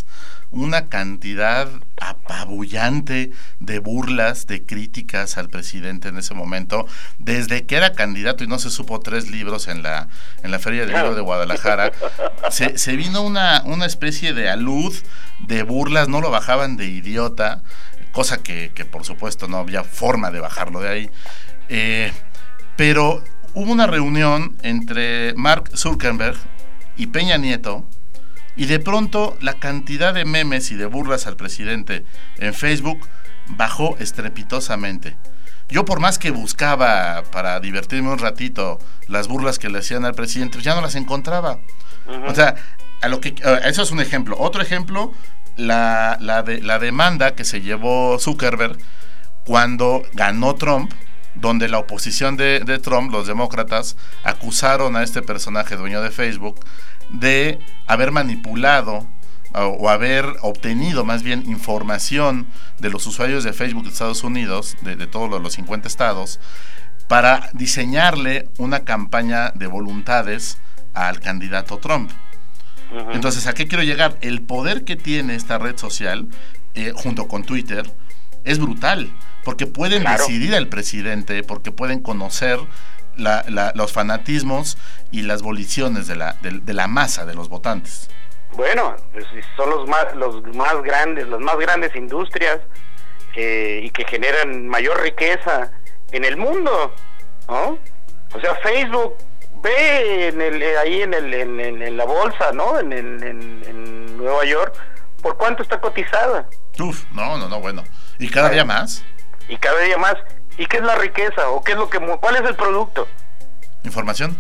una cantidad apabullante de burlas, de críticas al presidente en ese momento, desde que era candidato y no se supo tres libros en la en la Feria del Libro de Guadalajara. Se, se vino una, una especie de alud de burlas, no lo bajaban de idiota, cosa que, que por supuesto no había forma de bajarlo de ahí. Eh, pero hubo una reunión entre Mark Zuckerberg y Peña Nieto, y de pronto la cantidad de memes y de burlas al presidente en Facebook bajó estrepitosamente. Yo, por más que buscaba para divertirme un ratito las burlas que le hacían al presidente, pues ya no las encontraba. Uh-huh. O sea, a lo que eso es un ejemplo. Otro ejemplo, la, la, de, la demanda que se llevó Zuckerberg cuando ganó Trump, donde la oposición de, de Trump, los demócratas, acusaron a este personaje dueño de Facebook de haber manipulado o, o haber obtenido más bien información de los usuarios de Facebook de Estados Unidos, de, de todos los, los cincuenta estados, para diseñarle una campaña de voluntades al candidato Trump. Uh-huh. Entonces, ¿a qué quiero llegar? El poder que tiene esta red social, eh, junto con Twitter, es brutal, porque pueden claro. decidir al presidente, porque pueden conocer La, la, los fanatismos y las voliciones de la, de, de la masa de los votantes. Bueno, pues son los más, los más grandes, las más grandes industrias eh, y que generan mayor riqueza en el mundo, ¿no? O sea, Facebook ve en el, ahí en, el, en, en, en la bolsa, ¿no? En, en, en, en Nueva York, ¿por cuánto está cotizada? Uf, no, no, no, bueno. ¿Y cada día más? Y cada día más. ¿Y qué es la riqueza? ¿O qué es lo que cuál es el producto? Información.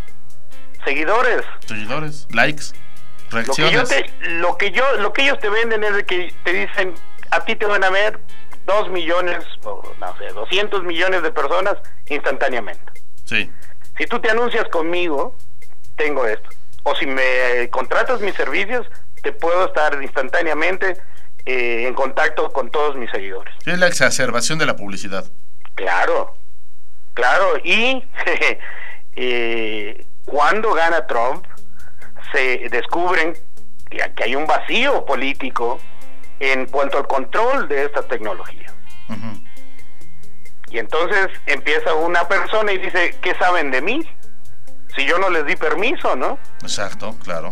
Seguidores. Seguidores, likes, reacciones. Lo que, yo te, lo que yo, lo que ellos te venden es de que te dicen, a ti te van a ver dos millones, o no sé, doscientos millones de personas instantáneamente. Sí. Si tú te anuncias conmigo, tengo esto. O si me contratas mis servicios, te puedo estar instantáneamente eh, en contacto con todos mis seguidores. Es la exacerbación de la publicidad. Claro, claro, y eh, cuando gana Trump, se descubren que, que hay un vacío político en cuanto al control de esta tecnología. Uh-huh. Y entonces empieza una persona y dice, ¿qué saben de mí? Si yo no les di permiso, ¿no? Exacto, claro.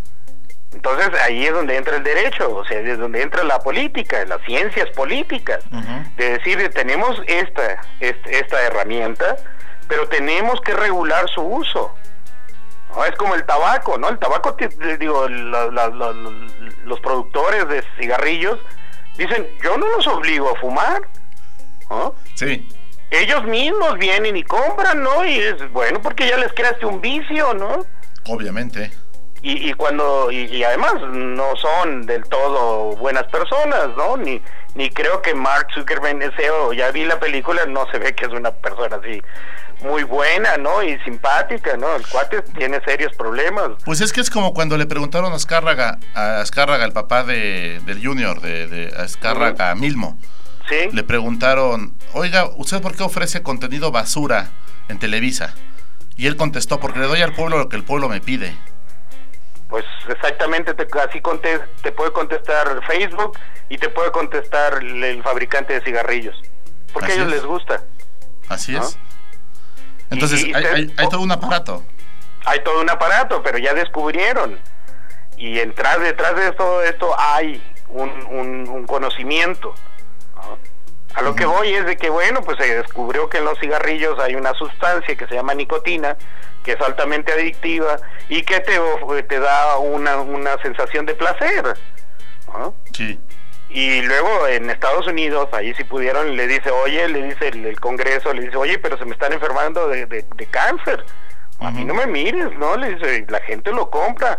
Entonces ahí es donde entra el derecho, o sea, es donde entra la política, las ciencias políticas, uh-huh. de decir, tenemos esta, esta esta herramienta, pero tenemos que regular su uso. ¿No? Es como el tabaco, ¿no? El tabaco, digo, la, la, la, los productores de cigarrillos dicen, yo no los obligo a fumar, ¿no? Sí. Ellos mismos vienen y compran, ¿no? Y es bueno porque ya les creaste un vicio, ¿no? Obviamente. Y, y cuando y, y además no son del todo buenas personas, ¿no? Ni ni creo que Mark Zuckerberg sea, o ya vi la película, no se ve que es una persona así muy buena, ¿no? Y simpática, ¿no? El cuate tiene serios problemas. Pues es que es como cuando le preguntaron a Azcárraga, a Azcárraga, el papá de del Junior, de, de Azcárraga, uh-huh. Milmo. Sí. Le preguntaron, oiga, ¿usted por qué ofrece contenido basura en Televisa? Y él contestó, porque le doy al pueblo lo que el pueblo me pide. Pues exactamente, te, así contest, te puede contestar Facebook y te puede contestar el, el fabricante de cigarrillos, porque a ellos les gusta. Así ¿no? es. Entonces, y, y hay, te, hay, hay todo un aparato. Hay todo un aparato, pero ya descubrieron. Y detrás, detrás de todo esto hay un, un, un conocimiento. ¿No? A lo uh-huh. que voy es de que, bueno, pues se descubrió que en los cigarrillos hay una sustancia que se llama nicotina, que es altamente adictiva y que te, te da una, una sensación de placer, ¿no? Sí. Y luego en Estados Unidos, ahí si pudieron, le dice, oye, le dice el, el Congreso, le dice, oye, pero se me están enfermando de, de, de cáncer. A uh-huh. mí no me mires, ¿no? Le dice, la gente lo compra.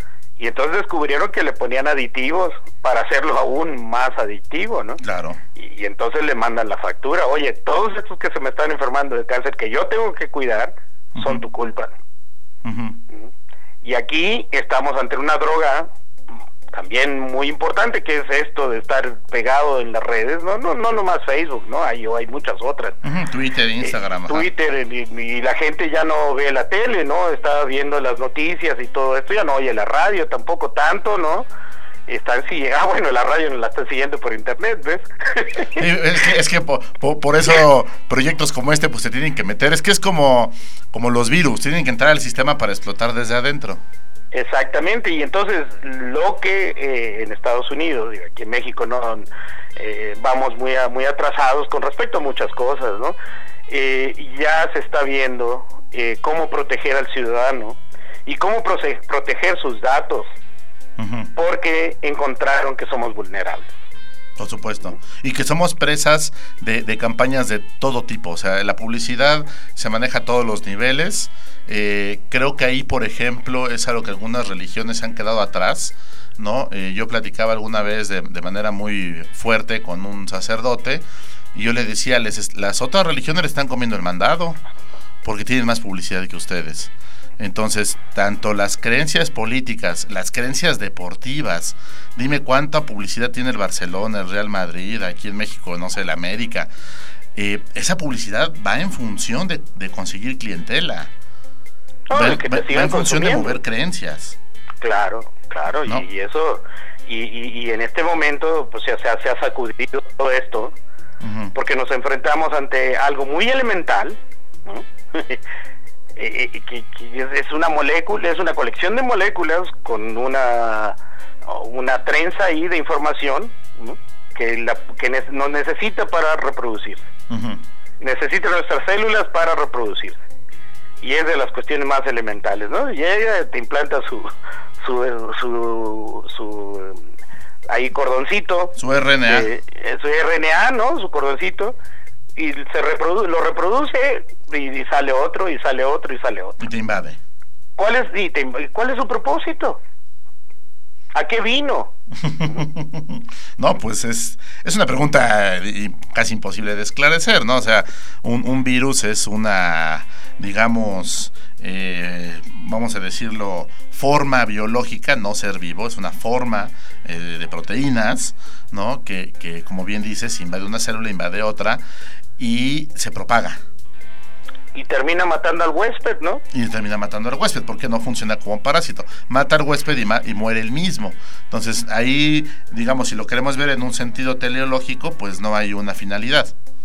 Y entonces descubrieron que le ponían aditivos para hacerlo aún más adictivo, ¿no? Claro. Y, y entonces le mandan la factura, oye, todos estos que se me están enfermando de cáncer que yo tengo que cuidar, uh-huh. son tu culpa. Uh-huh. Uh-huh. Y aquí estamos ante una droga también muy importante, que es esto de estar pegado en las redes, no no no nomás Facebook, no hay hay muchas otras. Uh-huh. Twitter, Instagram. Eh, Twitter y, y la gente ya no ve la tele, no está viendo las noticias y todo esto, ya no oye la radio tampoco tanto, no. están siguiendo, ah bueno, la radio la están siguiendo por internet, ¿ves? Es que, es que por, por, por eso proyectos como este pues se tienen que meter, es que es como, como los virus, tienen que entrar al sistema para explotar desde adentro. Exactamente, y entonces lo que eh, en Estados Unidos, y aquí en México no eh, vamos muy a, muy atrasados con respecto a muchas cosas, ¿no? Eh, ya se está viendo eh, cómo proteger al ciudadano y cómo proce- proteger sus datos. Uh-huh. Porque encontraron que somos vulnerables. Por supuesto. Y que somos presas de, de campañas de todo tipo. O sea, la publicidad se maneja a todos los niveles. Eh, creo que ahí, por ejemplo, es algo que algunas religiones han quedado atrás, ¿no? Eh, yo platicaba alguna vez de, de manera muy fuerte con un sacerdote y yo le decía, les, las otras religiones le están comiendo el mandado porque tienen más publicidad que ustedes. Entonces, tanto las creencias políticas, las creencias deportivas, dime cuánta publicidad tiene el Barcelona, el Real Madrid, aquí en México, no sé, el América. Eh, esa publicidad va en función de, de conseguir clientela. No, va, que va, va en función de mover creencias. Claro, claro, ¿no? y, y eso, y, y, y en este momento pues ya se ha, se ha sacudido todo esto, uh-huh. porque nos enfrentamos ante algo muy elemental, ¿no? Eh, que, que es una molécula, es una colección de moléculas con una una trenza ahí de información, ¿no? que la que ne- nos necesita para reproducirse. Uh-huh. Necesita nuestras células para reproducirse. Y es de las cuestiones más elementales, ¿no? Llega, te implanta su su su, su ahí cordoncito, su R N A, eh, su R N A, ¿no? Su cordoncito, y se reproduce, lo reproduce y, y sale otro y sale otro y sale otro. Y te invade. ¿Cuál es y te, cuál es su propósito? ¿A qué vino? No, pues es es una pregunta casi imposible de esclarecer, ¿no? O sea, un, un virus es una, digamos, eh, vamos a decirlo, forma biológica, no ser vivo, es una forma eh, de proteínas, ¿no? Que, que, como bien dices, invade una célula, invade otra y se propaga. Y termina matando al huésped, ¿no? Y termina matando al huésped, porque no funciona como parásito. Mata al huésped y, ma- y muere él mismo. Entonces, ahí, digamos, si lo queremos ver en un sentido teleológico, pues no hay una finalidad.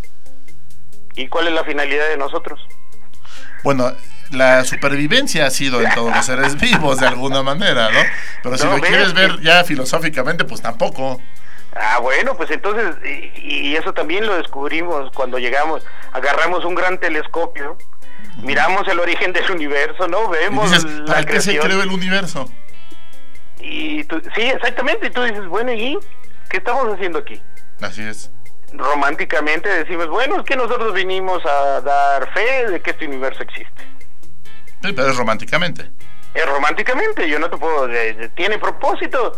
¿Y cuál es la finalidad de nosotros? Bueno, la supervivencia ha sido en todos los seres vivos, de alguna manera, ¿no? Pero si no, lo ves, quieres ver ya filosóficamente, pues tampoco. Ah, bueno, pues entonces, y, y eso también lo descubrimos cuando llegamos, agarramos un gran telescopio, uh-huh. miramos el origen del universo, ¿no? Vemos y dices, la ¿para qué se creación. creó el universo? Y tú, sí, exactamente, y tú dices, bueno, ¿y qué estamos haciendo aquí? Así es. Románticamente decimos, bueno, es que nosotros vinimos a dar fe de que este universo existe. Sí, pero es románticamente. Es románticamente, yo no te puedo, eh, ¿tiene propósito?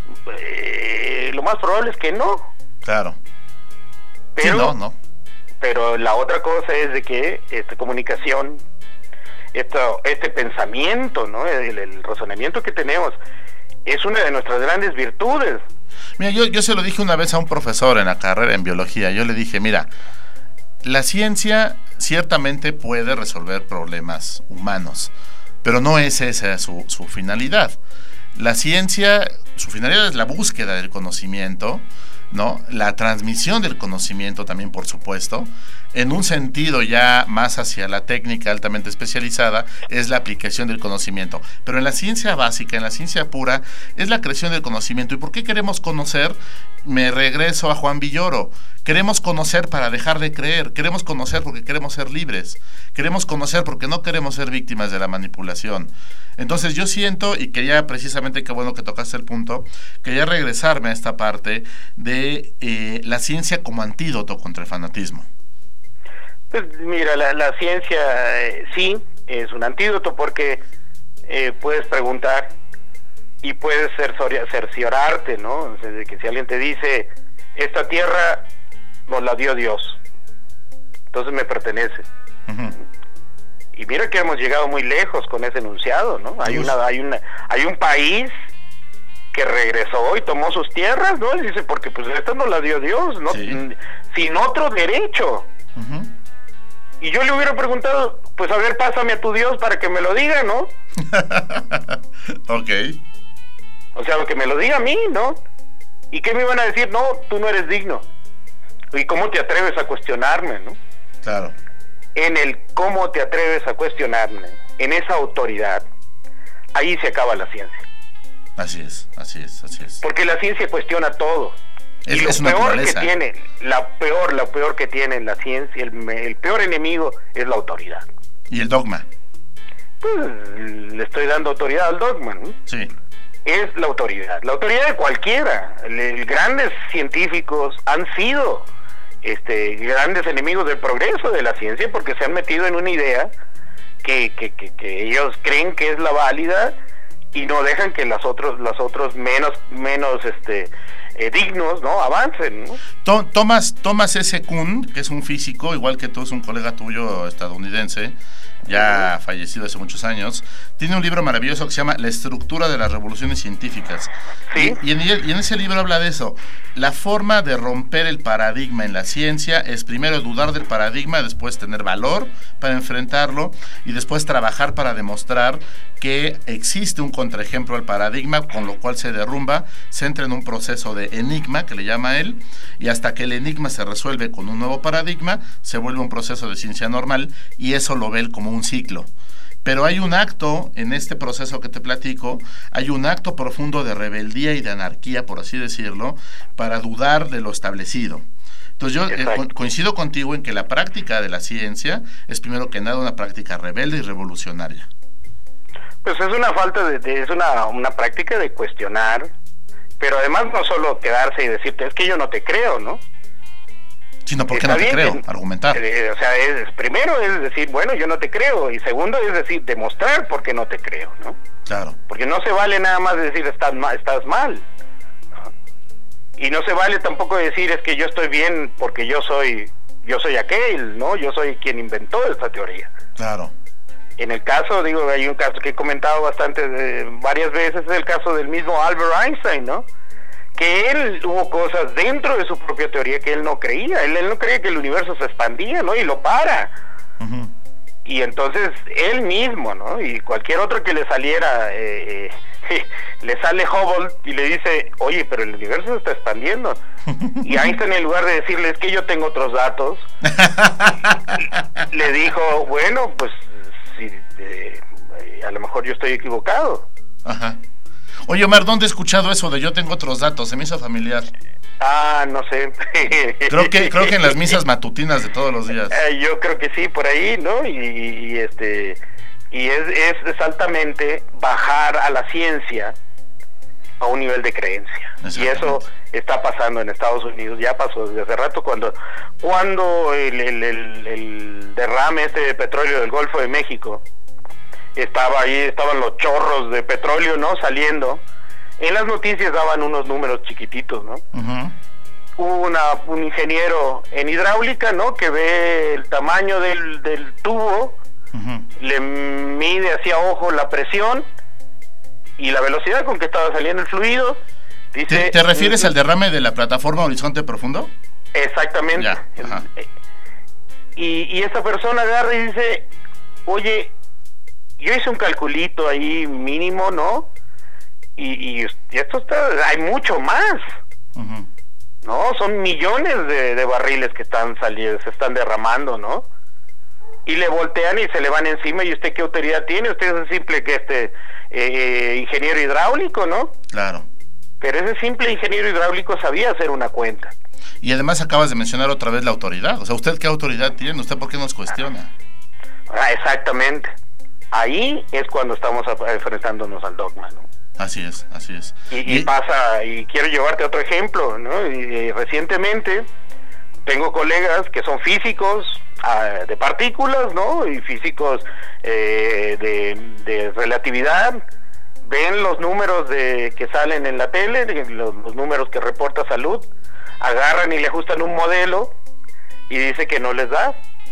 Eh, lo más probable es que no. Claro. Pero, sí, no, no. Pero la otra cosa es de que esta comunicación, esto, este pensamiento, ¿no? El, el razonamiento que tenemos es una de nuestras grandes virtudes. Mira, yo, yo se lo dije una vez a un profesor en la carrera en biología. Yo le dije, mira, la ciencia ciertamente puede resolver problemas humanos, pero no es esa su, su finalidad. La ciencia, su finalidad es la búsqueda del conocimiento, ¿no? La transmisión del conocimiento también, por supuesto. En un sentido ya más hacia la técnica altamente especializada, es la aplicación del conocimiento. Pero en la ciencia básica, en la ciencia pura, es la creación del conocimiento. ¿Y por qué queremos conocer? Me regreso a Juan Villoro. Queremos conocer para dejar de creer. Queremos conocer porque queremos ser libres. Queremos conocer porque no queremos ser víctimas de la manipulación. Entonces yo siento, y quería precisamente, qué bueno que tocaste el punto, quería regresarme a esta parte de eh, la ciencia como antídoto contra el fanatismo. Pues mira, la, la ciencia eh, sí es un antídoto porque eh, puedes preguntar y puedes cerciorarte, ¿no? O sea, de que si alguien te dice, esta tierra nos la dio Dios, entonces me pertenece. Uh-huh. Y mira que hemos llegado muy lejos con ese enunciado, ¿no? Hay una, hay una, hay un país que regresó y tomó sus tierras, ¿no? Y dice, porque pues esta nos la dio Dios, ¿no? Sí. Sin otro derecho. Uh-huh. Y yo le hubiera preguntado, pues a ver, pásame a tu Dios para que me lo diga, ¿no? Ok. O sea, que me lo diga a mí, ¿no? ¿Y qué me iban a decir? No, tú no eres digno. ¿Y cómo te atreves a cuestionarme, no? Claro. En el cómo te atreves a cuestionarme, en esa autoridad, ahí se acaba la ciencia. Así es, así es, así es. Porque la ciencia cuestiona todo. Es, y lo es peor que naturaleza. tiene, la peor, la peor que tiene la ciencia, el, el peor enemigo es la autoridad. Y el dogma. Pues le estoy dando autoridad al dogma, ¿no? Sí. Es la autoridad, la autoridad de cualquiera. El, el, grandes científicos han sido este, grandes enemigos del progreso de la ciencia porque se han metido en una idea que, que, que, que ellos creen que es la válida y no dejan que las otros, las otros menos, menos este, eh, dignos, ¿no? Avancen, ¿no? Thomas, Thomas S. Kuhn, que es un físico, igual que tú, es un colega tuyo estadounidense, ya fallecido hace muchos años, tiene un libro maravilloso que se llama La estructura de las revoluciones científicas. ¿Sí? Y, y, en, y en ese libro habla de eso. La forma de romper el paradigma en la ciencia es primero dudar del paradigma, después tener valor para enfrentarlo y después trabajar para demostrar que existe un contraejemplo al paradigma, con lo cual se derrumba, se entra en un proceso de enigma, que le llama él, y hasta que el enigma se resuelve con un nuevo paradigma, se vuelve un proceso de ciencia normal, y eso lo ve él como un ciclo. Pero hay un acto en este proceso que te platico, hay un acto profundo de rebeldía y de anarquía, por así decirlo, para dudar de lo establecido. Entonces yo eh, co- coincido contigo en que la práctica de la ciencia es primero que nada una práctica rebelde y revolucionaria. Pues es una falta de, de es una, una práctica de cuestionar, pero además no solo quedarse y decirte, es que yo no te creo, ¿no? Sino porque Está no te bien, creo, que, argumentar. Eh, o sea, es, primero es decir, bueno, yo no te creo, y segundo es decir, demostrar por qué no te creo, ¿no? Claro. Porque no se vale nada más decir estás mal, estás mal, ¿no? Y no se vale tampoco decir es que yo estoy bien porque yo soy yo soy aquel, ¿no? Yo soy quien inventó esta teoría. Claro. En el caso, digo, hay un caso que he comentado bastante, eh, varias veces, es el caso del mismo Albert Einstein, ¿no? Que él hubo cosas dentro de su propia teoría que él no creía, él, él no creía que el universo se expandía, ¿no? Y lo para. Uh-huh. Y entonces él mismo, ¿no? Y cualquier otro que le saliera, eh, eh, le sale Hubble y le dice, oye, pero el universo se está expandiendo. Y Einstein, en lugar de decirle, es que yo tengo otros datos, le dijo, bueno, pues sí, eh, a lo mejor yo estoy equivocado. Ajá. Oye, Omar, ¿dónde he escuchado eso de yo tengo otros datos? Se me hizo familiar. Ah, no sé. Creo que creo que en las misas matutinas de todos los días. Eh, yo creo que sí, por ahí, ¿no? Y, y este y es, es, es altamente bajar a la ciencia a un nivel de creencia. Y eso está pasando en Estados Unidos, ya pasó desde hace rato, cuando cuando el, el, el, el derrame este de petróleo del Golfo de México, estaba ahí, estaban los chorros de petróleo, ¿no? Saliendo. En las noticias daban unos números chiquititos, ¿no? Uh-huh. Hubo una, un ingeniero en hidráulica, ¿no? Que ve el tamaño del, del tubo, uh-huh. Le mide hacia ojo la presión y la velocidad con que estaba saliendo el fluido. Dice, ¿Te, ¿Te refieres al derrame de la plataforma Horizonte Profundo? Exactamente. Ya, ajá. Y, y esta persona agarra y dice, oye, yo hice un calculito ahí mínimo, ¿no? Y, y esto está, hay mucho más, uh-huh. ¿no? Son millones de, de barriles que están saliendo, se están derramando, ¿no? Y le voltean y se le van encima. ¿Y usted qué autoridad tiene? Usted es simple que este eh, ingeniero hidráulico, ¿no? Claro. Pero ese simple ingeniero hidráulico sabía hacer una cuenta. Y además acabas de mencionar otra vez la autoridad. O sea, ¿usted qué autoridad tiene? ¿Usted por qué nos cuestiona? Ah, exactamente. Ahí es cuando estamos enfrentándonos al dogma, ¿no? Así es, así es. Y, y, y pasa, y quiero llevarte a otro ejemplo, ¿no? Y, y recientemente tengo colegas que son físicos uh, de partículas, ¿no? Y físicos eh, de, de relatividad. Ven los números de que salen en la tele, los, los números que reporta Salud, agarran y le ajustan un modelo y dice que no les da.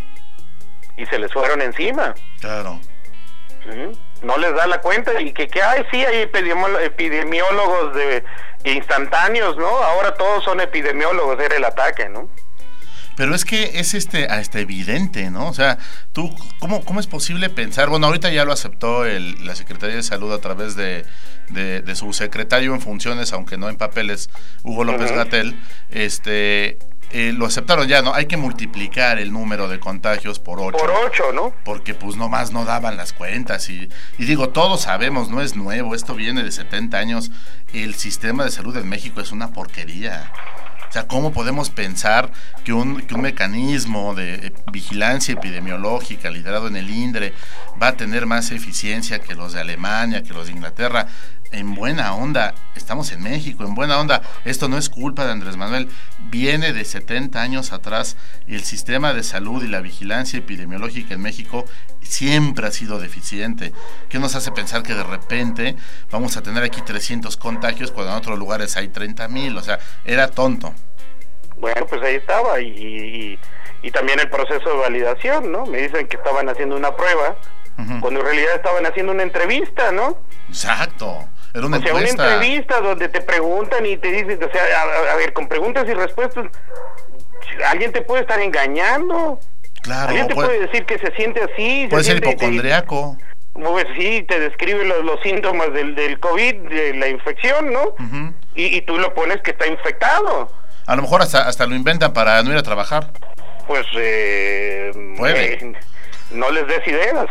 Y se les fueron encima. Claro. ¿Sí? No les da la cuenta y que, que ay, sí, hay epidemiólogos de instantáneos, ¿no? Ahora todos son epidemiólogos, era el ataque, ¿no? Pero es que es este hasta evidente, ¿no? O sea, tú, ¿cómo, cómo es posible pensar? Bueno, ahorita ya lo aceptó el, la Secretaría de Salud a través de, de, de su secretario en funciones, aunque no en papeles, Hugo López-Gatell, este... Eh, lo aceptaron ya, ¿no? Hay que multiplicar el número de contagios por ocho. Por ocho, ¿no? Porque pues nomás no daban las cuentas y, y digo, todos sabemos, no es nuevo, esto viene de setenta años, el sistema de salud en México es una porquería. O sea, ¿cómo podemos pensar que un, que un mecanismo de vigilancia epidemiológica liderado en el INDRE va a tener más eficiencia que los de Alemania, que los de Inglaterra? En buena onda, estamos en México, en buena onda, esto no es culpa de Andrés Manuel, viene de setenta años atrás y el sistema de salud y la vigilancia epidemiológica en México siempre ha sido deficiente. ¿Qué nos hace pensar que de repente vamos a tener aquí trescientos contagios cuando en otros lugares hay treinta mil? O sea, era tonto. Bueno, pues ahí estaba y, y, y también el proceso de validación, ¿no? Me dicen que estaban haciendo una prueba, uh-huh, cuando en realidad estaban haciendo una entrevista, ¿no? Exacto. Era una o sea, encuesta. Una entrevista donde te preguntan y te dicen, o sea, a, a ver, con preguntas y respuestas, alguien te puede estar engañando. Claro. Alguien te puede, puede decir que se siente así. Puede se ser siente, hipocondriaco. Te, pues sí, te describe los, los síntomas del, del COVID, de la infección, ¿no? Uh-huh. Y, y tú lo pones que está infectado. A lo mejor hasta, hasta lo inventan para no ir a trabajar. Pues, eh... Puede. Eh, no les des ideas,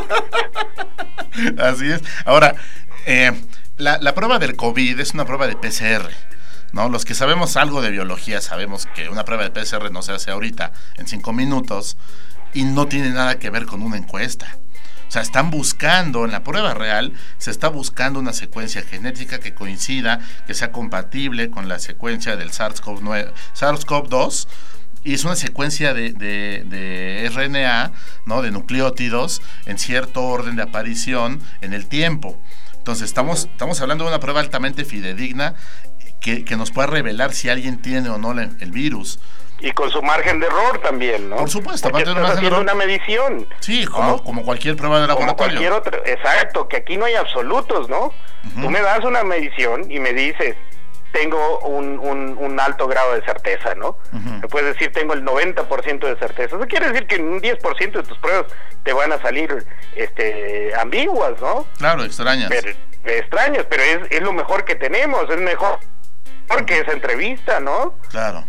¿no? Así es. Ahora, eh... La, la prueba del COVID es una prueba de P C R, ¿no? Los que sabemos algo de biología sabemos que una prueba de P C R no se hace ahorita, en cinco minutos, y no tiene nada que ver con una encuesta. O sea, están buscando, en la prueba real, se está buscando una secuencia genética que coincida, que sea compatible con la secuencia del SARS-CoV dos, y es una secuencia de, de, de R N A, ¿no? De nucleótidos en cierto orden de aparición en el tiempo. Entonces estamos, estamos hablando de una prueba altamente fidedigna que, que nos pueda revelar si alguien tiene o no la, el virus. Y con su margen de error también, ¿no? Por supuesto. Porque estás haciendo una medición. Sí, como, ¿no? como cualquier prueba de laboratorio. Como cualquier otra, exacto, que aquí no hay absolutos, ¿no? Uh-huh. Tú me das una medición y me dices, tengo un, un, un alto grado de certeza, ¿no? Uh-huh. Me puedes decir, tengo el noventa por ciento de certeza. Eso quiere decir que en un diez por ciento de tus pruebas te van a salir este, ambiguas, ¿no? Claro, extrañas. Pero, extrañas, pero es, es lo mejor que tenemos, es mejor que esa entrevista, ¿no? Claro.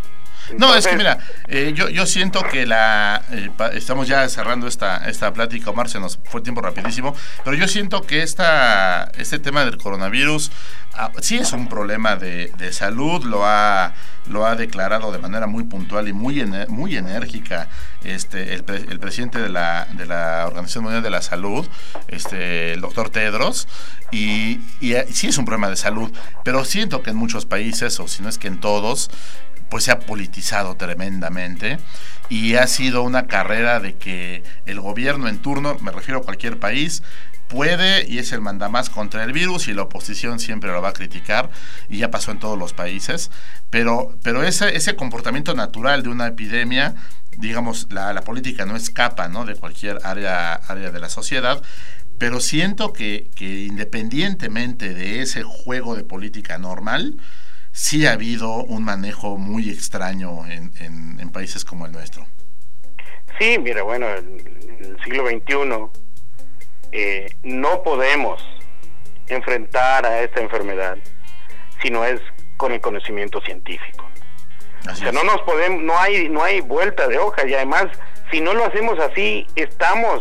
No, entonces, es que mira, eh, yo, yo siento que la eh, pa, estamos ya cerrando esta esta plática, Omar, se nos fue el tiempo rapidísimo, pero yo siento que esta este tema del coronavirus ah, sí es un problema de, de salud, lo ha lo ha declarado de manera muy puntual y muy ener, muy enérgica este el, pre, el presidente de la de la Organización Mundial de la Salud, este el doctor Tedros, y, y, y sí es un problema de salud, pero siento que en muchos países, o si no es que en todos, pues se ha politizado tremendamente y ha sido una carrera de que el gobierno en turno, me refiero a cualquier país, puede y es el mandamás contra el virus y la oposición siempre lo va a criticar y ya pasó en todos los países, pero, pero ese, ese comportamiento natural de una epidemia, digamos, la, la política no escapa, ¿no?, de cualquier área, área de la sociedad, pero siento que, que independientemente de ese juego de política normal, sí ha habido un manejo muy extraño en, en, en países como el nuestro. Sí, mira, bueno, en el siglo veintiuno eh, no podemos enfrentar a esta enfermedad si no es con el conocimiento científico. Así o sea, es. no nos podemos, no hay, no hay vuelta de hoja, y además, si no lo hacemos así, estamos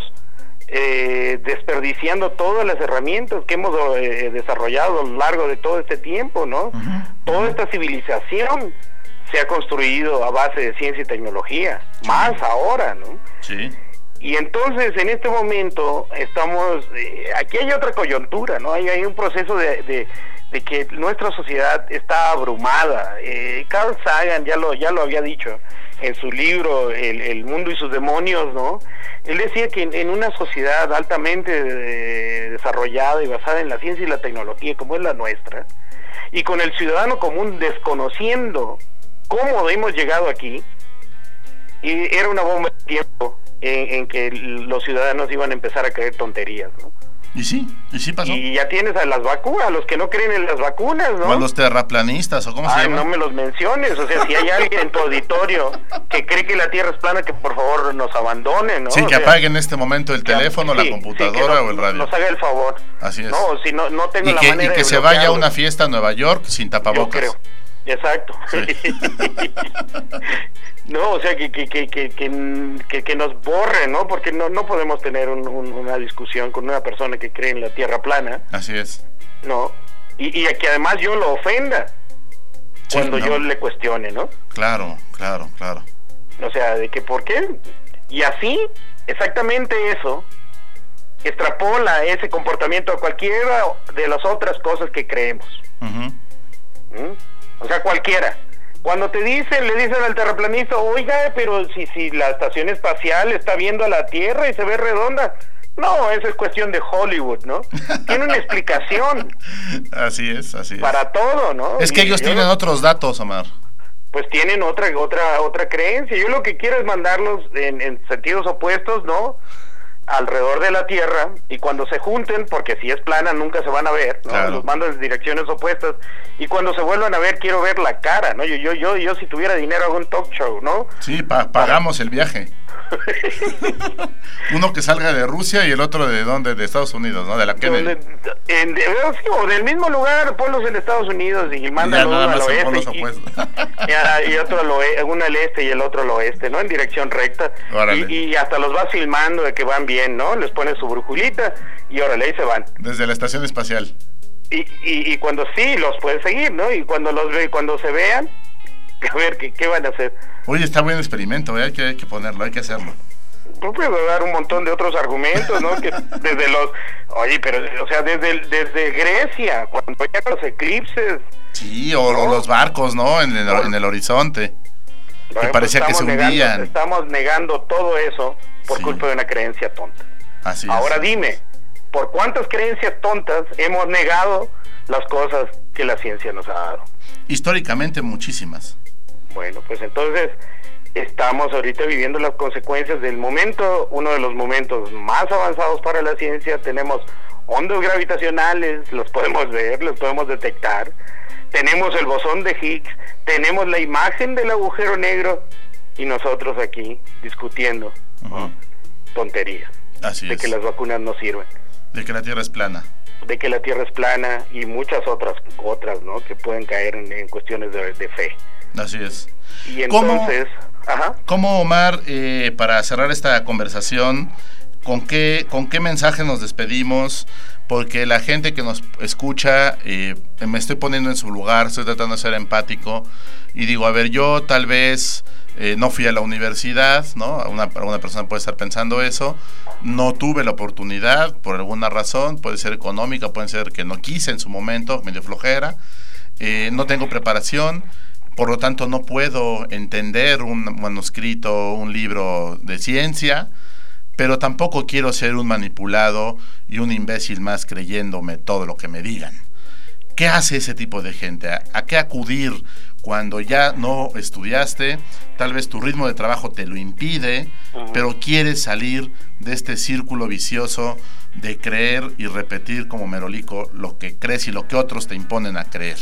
Eh, desperdiciando todas las herramientas que hemos eh, desarrollado a lo largo de todo este tiempo, ¿no? Uh-huh. Toda esta civilización se ha construido a base de ciencia y tecnología, sí. Más ahora, ¿no? Sí. Y entonces, en este momento, estamos, eh, aquí hay otra coyuntura, ¿no? Hay, hay un proceso de, de, de que nuestra sociedad está abrumada. Eh, Carl Sagan ya lo, ya lo había dicho en su libro El, el mundo y sus demonios, ¿no? Él decía que en, en una sociedad altamente eh, desarrollada y basada en la ciencia y la tecnología como es la nuestra, y con el ciudadano común desconociendo cómo hemos llegado aquí, y era una bomba de tiempo en, en que los ciudadanos iban a empezar a creer tonterías, ¿no? Y sí, y sí pasó. Y ya tienes a las vacunas, a los que no creen en las vacunas, ¿no? O a los terraplanistas, o cómo se Ay, llama. no me los menciones, o sea, si hay alguien en tu auditorio que cree que la Tierra es plana, que por favor nos abandone, ¿no? Sí, o que sea, apague en este momento el que- teléfono, sí, la computadora sí, que no- o el radio. Nos haga el favor. Así es. No, si no, no tengo Y la que, y manera que de se vaya a bloquearlo. una fiesta a Nueva York sin Yo tapabocas. creo. Exacto. No, o sea, que que, que, que, que, que, que nos borre, ¿no? Porque no, no podemos tener un, un, una discusión con una persona que cree en la Tierra plana, Así es. ¿no? Y, y que además yo lo ofenda Sí, cuando no. yo le cuestione, ¿no? Claro, claro, claro. O sea, de que por qué. Y así, exactamente eso, extrapola ese comportamiento a cualquiera de las otras cosas que creemos. Ujú. ¿Mm? O sea, cualquiera. Cuando te dicen, le dicen al terraplanista, oiga, pero si, si la estación espacial está viendo a la Tierra y se ve redonda. No, eso es cuestión de Hollywood, ¿no? Tiene una explicación Así es, así es. para todo, ¿no? Es que Y ellos yo- tienen otros datos, Omar. pues tienen otra otra otra creencia. Yo lo que quiero es mandarlos en, en sentidos opuestos, ¿no? Alrededor de la Tierra, y cuando se junten, porque si es plana nunca se van a ver, ¿no? Claro. Los mando en direcciones opuestas, y cuando se vuelvan a ver quiero ver la cara, ¿no? Yo yo yo yo si tuviera dinero hago un talk show, ¿no? Sí, pa- pagamos el viaje. Uno que salga de Rusia y el otro de dónde, de Estados Unidos, ¿no? De la Kennedy. Donde- en- de- sí, o del mismo lugar, ponlos en Estados Unidos y Y ya mándalos nada uno al más en polos oeste y, opuestos. y, y otro al oe- uno al este y el otro al oeste, ¿no? En dirección recta. Órale. Y, y hasta los vas filmando de que van bien, ¿no? Les pones su brujulita y órale, ahí se van. Desde la estación espacial. Y, y, y cuando sí, los puedes seguir, ¿no? Y cuando los ve, cuando se vean, a ver qué, qué van a hacer. Oye, está buen experimento, ¿eh? hay, que, hay que ponerlo, hay que hacerlo. No puedo dar un montón de otros argumentos, ¿no? Que desde los, oye, pero, o sea, desde, desde Grecia, cuando ya los eclipses, Sí, o, No. o los barcos, ¿no? En el, en el horizonte. ¿no? Que Pues parecía que estamos se negando- hundían. estamos negando todo eso por Sí. culpa de una creencia tonta. Así Ahora es. dime, ¿por cuántas creencias tontas hemos negado las cosas que la ciencia nos ha dado? Históricamente muchísimas. Bueno, pues entonces estamos ahorita viviendo las consecuencias del momento, uno de los momentos más avanzados para la ciencia. Tenemos ondas gravitacionales, los podemos ver, los podemos detectar. Tenemos el bosón de Higgs, tenemos la imagen del agujero negro y nosotros aquí discutiendo, ¿no? Ujú. tonterías Así de es. que las vacunas no sirven, De que la Tierra es plana. de que la Tierra es plana y muchas otras otras, ¿no? Que pueden caer en, en cuestiones de, de fe. Así es. Y ¿Cómo? entonces, ajá. ¿Cómo, Omar, eh, para cerrar esta conversación, con qué, con qué mensaje nos despedimos? Porque la gente que nos escucha, eh, me estoy poniendo en su lugar, estoy tratando de ser empático y digo, a ver, yo tal vez eh, no fui a la universidad, ¿no? Una, una persona puede estar pensando eso, no tuve la oportunidad por alguna razón, puede ser económica, puede ser que no quise en su momento, medio flojera, eh, no tengo preparación. Por lo tanto, no puedo entender un manuscrito, un libro de ciencia, pero tampoco quiero ser un manipulado y un imbécil más creyéndome todo lo que me digan. ¿Qué hace ese tipo de gente? ¿A, a qué acudir cuando ya no estudiaste? Tal vez tu ritmo de trabajo te lo impide, Ajá. pero quieres salir de este círculo vicioso de creer y repetir como merolico lo que crees y lo que otros te imponen a creer.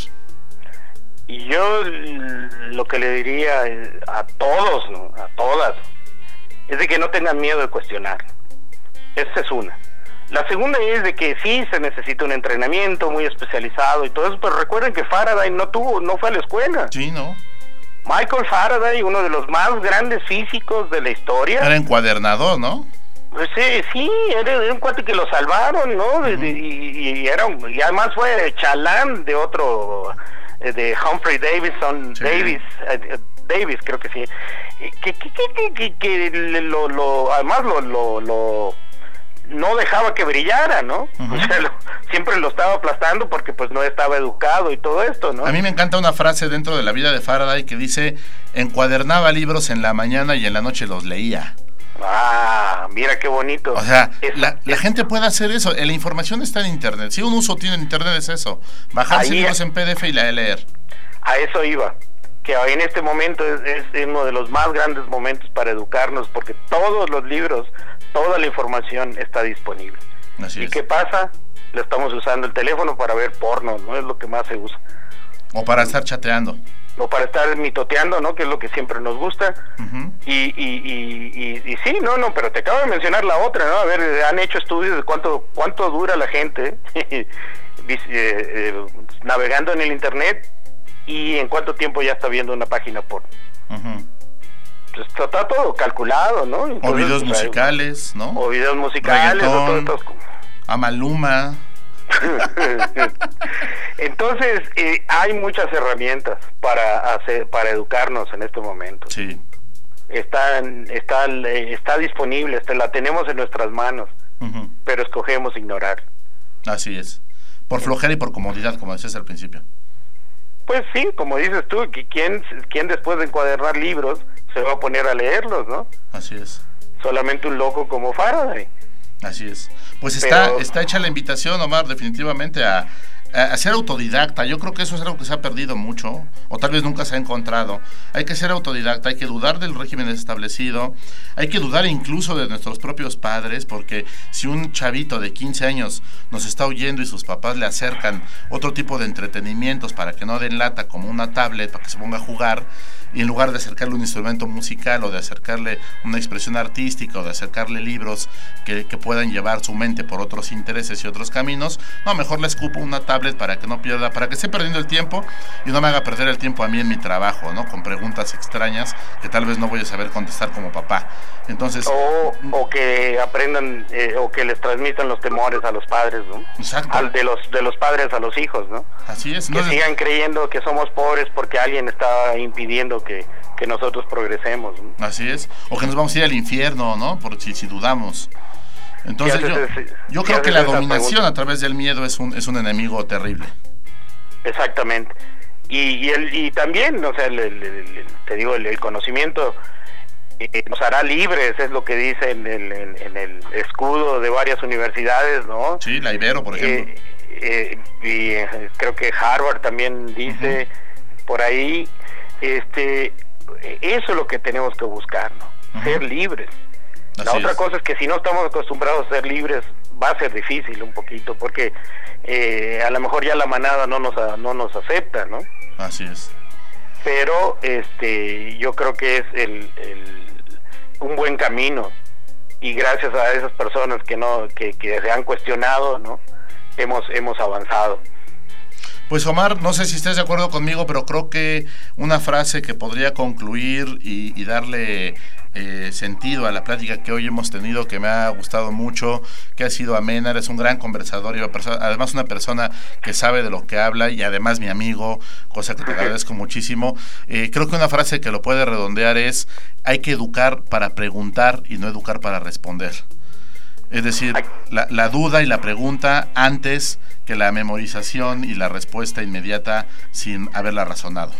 Y yo l- lo que le diría es a todos, ¿no? A todas, es de que no tengan miedo de cuestionar. Esa es una. La segunda es de que sí se necesita un entrenamiento muy especializado y todo eso, pero recuerden que Faraday no tuvo, no fue a la escuela. Sí, ¿no? Michael Faraday, uno de los más grandes físicos de la historia. Era encuadernador, ¿no? Pues sí, sí, era, era un cuate que lo salvaron, ¿no? De- de- y, y era un- y además fue chalán de otro, eh, de Humphrey Davison, Sí. Davis, eh, eh, Davis creo que sí, eh, que, que, que, que, que, que le- lo, lo, además lo, lo, lo, no dejaba que brillara, ¿no? Ujú. O sea, lo- siempre lo estaba aplastando porque pues no estaba educado y todo esto, ¿no? A mí me encanta una frase dentro de la vida de Faraday que dice, encuadernaba libros en la mañana y en la noche los leía. Ah, mira qué bonito. O sea, Es- la, la gente puede hacer eso, la información está en internet. Si un uso tiene en internet es eso, bajarse Ahí- libros en P D F y la de leer. A eso iba, que en este momento es, es uno de los más grandes momentos para educarnos, porque todos los libros, toda la información está disponible. Así ¿Y es. qué pasa? Le estamos usando el teléfono para ver porno, ¿no? Es lo que más se usa. O para estar chateando. O para estar mitoteando, ¿no? Que es lo que siempre nos gusta. Uh-huh. Y, y, y, y, y sí, no, no, pero te acabo de mencionar la otra, ¿no? A ver, han hecho estudios de cuánto cuánto dura la gente eh, eh, navegando en el internet y en cuánto tiempo ya está viendo una página porno. Uh-huh. Pues está, está todo calculado, ¿no? Entonces, o videos pues, musicales, ¿no? O videos musicales, o todo, todo. A Maluma. Entonces eh, hay muchas herramientas para hacer, para educarnos en este momento. Sí. Está, está, está disponible, está, la tenemos en nuestras manos, uh-huh. pero escogemos ignorar. Así es. Por flojera y por comodidad, como decías al principio. Pues sí, como dices tú, ¿quién, quién después de encuadernar libros se va a poner a leerlos, ¿no? Así es. Solamente un loco como Faraday. Así es. Pues está, Pero... está hecha la invitación, Omar, definitivamente a, a ser autodidacta. Yo creo que eso es algo que se ha perdido mucho, o tal vez nunca se ha encontrado. Hay que ser autodidacta, hay que dudar del régimen establecido, hay que dudar incluso de nuestros propios padres, porque si un chavito de quince años nos está oyendo y sus papás le acercan otro tipo de entretenimientos para que no den lata, como una tablet, para que se ponga a jugar, y en lugar de acercarle un instrumento musical o de acercarle una expresión artística o de acercarle libros que, que puedan llevar su mente por otros intereses y otros caminos, no, mejor le escupo una tablet para que no pierda, para que esté perdiendo el tiempo y no me haga perder el tiempo a mí en mi trabajo, ¿no? Con preguntas extrañas que tal vez no voy a saber contestar como papá. Entonces... O, o que aprendan, eh, o que les transmitan los temores a los padres, ¿no? Exacto. Al de los, de los padres a los hijos, ¿no? Así es. Que Entonces, sigan creyendo que somos pobres porque alguien está impidiendo que, que nosotros progresemos, ¿no? Así es. O que nos vamos a ir al infierno, ¿no? Por si, si dudamos. Entonces yo, ese, yo creo que la dominación a través del miedo es un, es un enemigo terrible. Exactamente. Y, y, el, y también, o sea, el, el, el, te digo, el, el conocimiento eh, nos hará libres, es lo que dice en el, en, en el escudo de varias universidades, ¿no? Sí, la Ibero, por ejemplo. Eh, eh, y eh, creo que Harvard también dice uh-huh. por ahí, este, eso es lo que tenemos que buscar, ¿no? Uh-huh. Ser libres. Así la otra es. cosa es que si no estamos acostumbrados a ser libres, va a ser difícil un poquito, porque eh, a lo mejor ya la manada no nos no nos acepta, ¿no? Así es. Pero este, yo creo que es el, el un buen camino, y gracias a esas personas que no que, que se han cuestionado, ¿no? Hemos hemos avanzado. Pues Omar, no sé si estés de acuerdo conmigo, pero creo que una frase que podría concluir y, y darle eh, sentido a la plática que hoy hemos tenido, que me ha gustado mucho, que ha sido amena, eres un gran conversador y además una persona que sabe de lo que habla y además mi amigo, cosa que te agradezco muchísimo. Eh, creo que una frase que lo puede redondear es: hay que educar para preguntar y no educar para responder. Es decir, la, la duda y la pregunta antes que la memorización y la respuesta inmediata sin haberla razonado.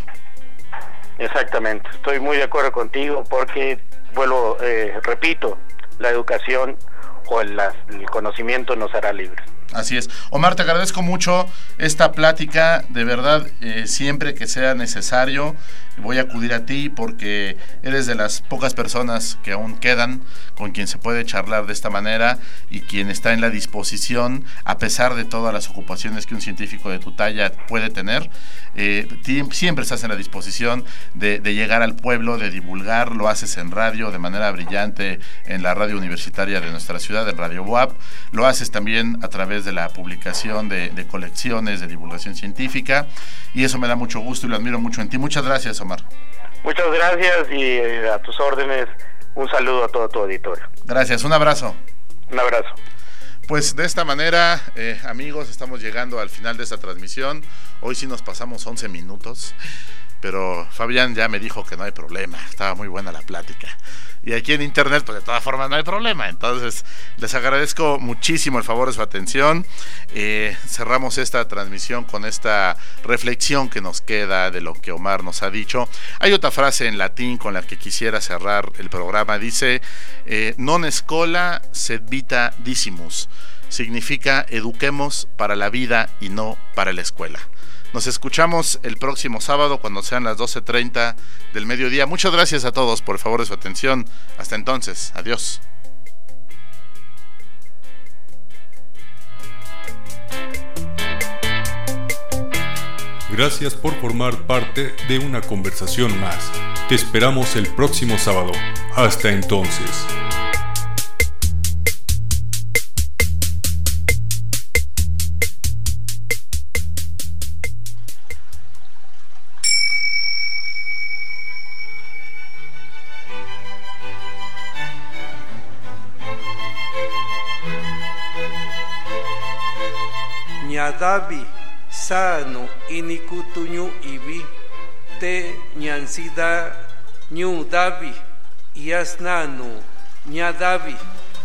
Exactamente, estoy muy de acuerdo contigo, porque, vuelvo, eh, repito, la educación o el, la, el conocimiento nos hará libres. Así es. Omar, te agradezco mucho esta plática, de verdad, eh, siempre que sea necesario voy a acudir a ti, porque eres de las pocas personas que aún quedan con quien se puede charlar de esta manera y quien está en la disposición, a pesar de todas las ocupaciones que un científico de tu talla puede tener, eh, siempre estás en la disposición de, de llegar al pueblo, de divulgar, lo haces en radio de manera brillante en la radio universitaria de nuestra ciudad, en Radio B U A P, lo haces también a través de la publicación de, de colecciones de divulgación científica, y eso me da mucho gusto y lo admiro mucho en ti. Muchas gracias, Omar. Muchas gracias, y eh, a tus órdenes, un saludo a todo tu auditorio. Gracias, un abrazo. Un abrazo. Pues de esta manera, eh, amigos, estamos llegando al final de esta transmisión. Hoy sí nos pasamos once minutos, pero Fabián ya me dijo que no hay problema, estaba muy buena la plática. Y aquí en internet, pues de todas formas no hay problema. Entonces, les agradezco muchísimo el favor de su atención. Eh, cerramos esta transmisión con esta reflexión que nos queda de lo que Omar nos ha dicho. Hay otra frase en latín con la que quisiera cerrar el programa. Dice, eh, non schola sed vita decimus. Significa eduquemos para la vida y no para la escuela. Nos escuchamos el próximo sábado cuando sean las doce treinta del mediodía. Muchas gracias a todos por el favor de su atención. Hasta entonces, adiós. Gracias por formar parte de una conversación más. Te esperamos el próximo sábado. Hasta entonces. Ñadavi sano inikutuñu ibi te ñansida ñu davi yasnanu ñadavi.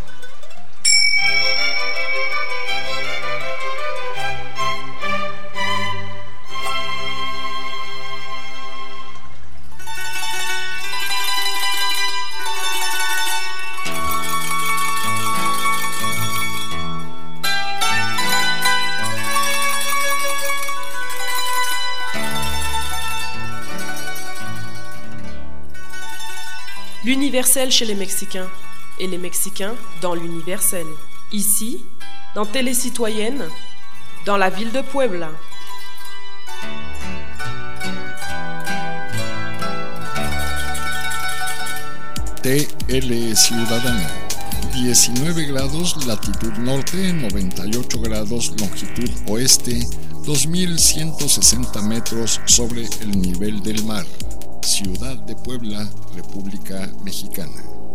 L'universel chez les Mexicains et les Mexicains dans l'universel. Ici, dans Télé Citoyenne, dans la ville de Puebla. T L Ciudadana, diecinueve grados latitud norte, noventa y ocho grados longitud oeste, dos mil ciento sesenta metros sobre el nivel del mar. Ciudad de Puebla, República Mexicana.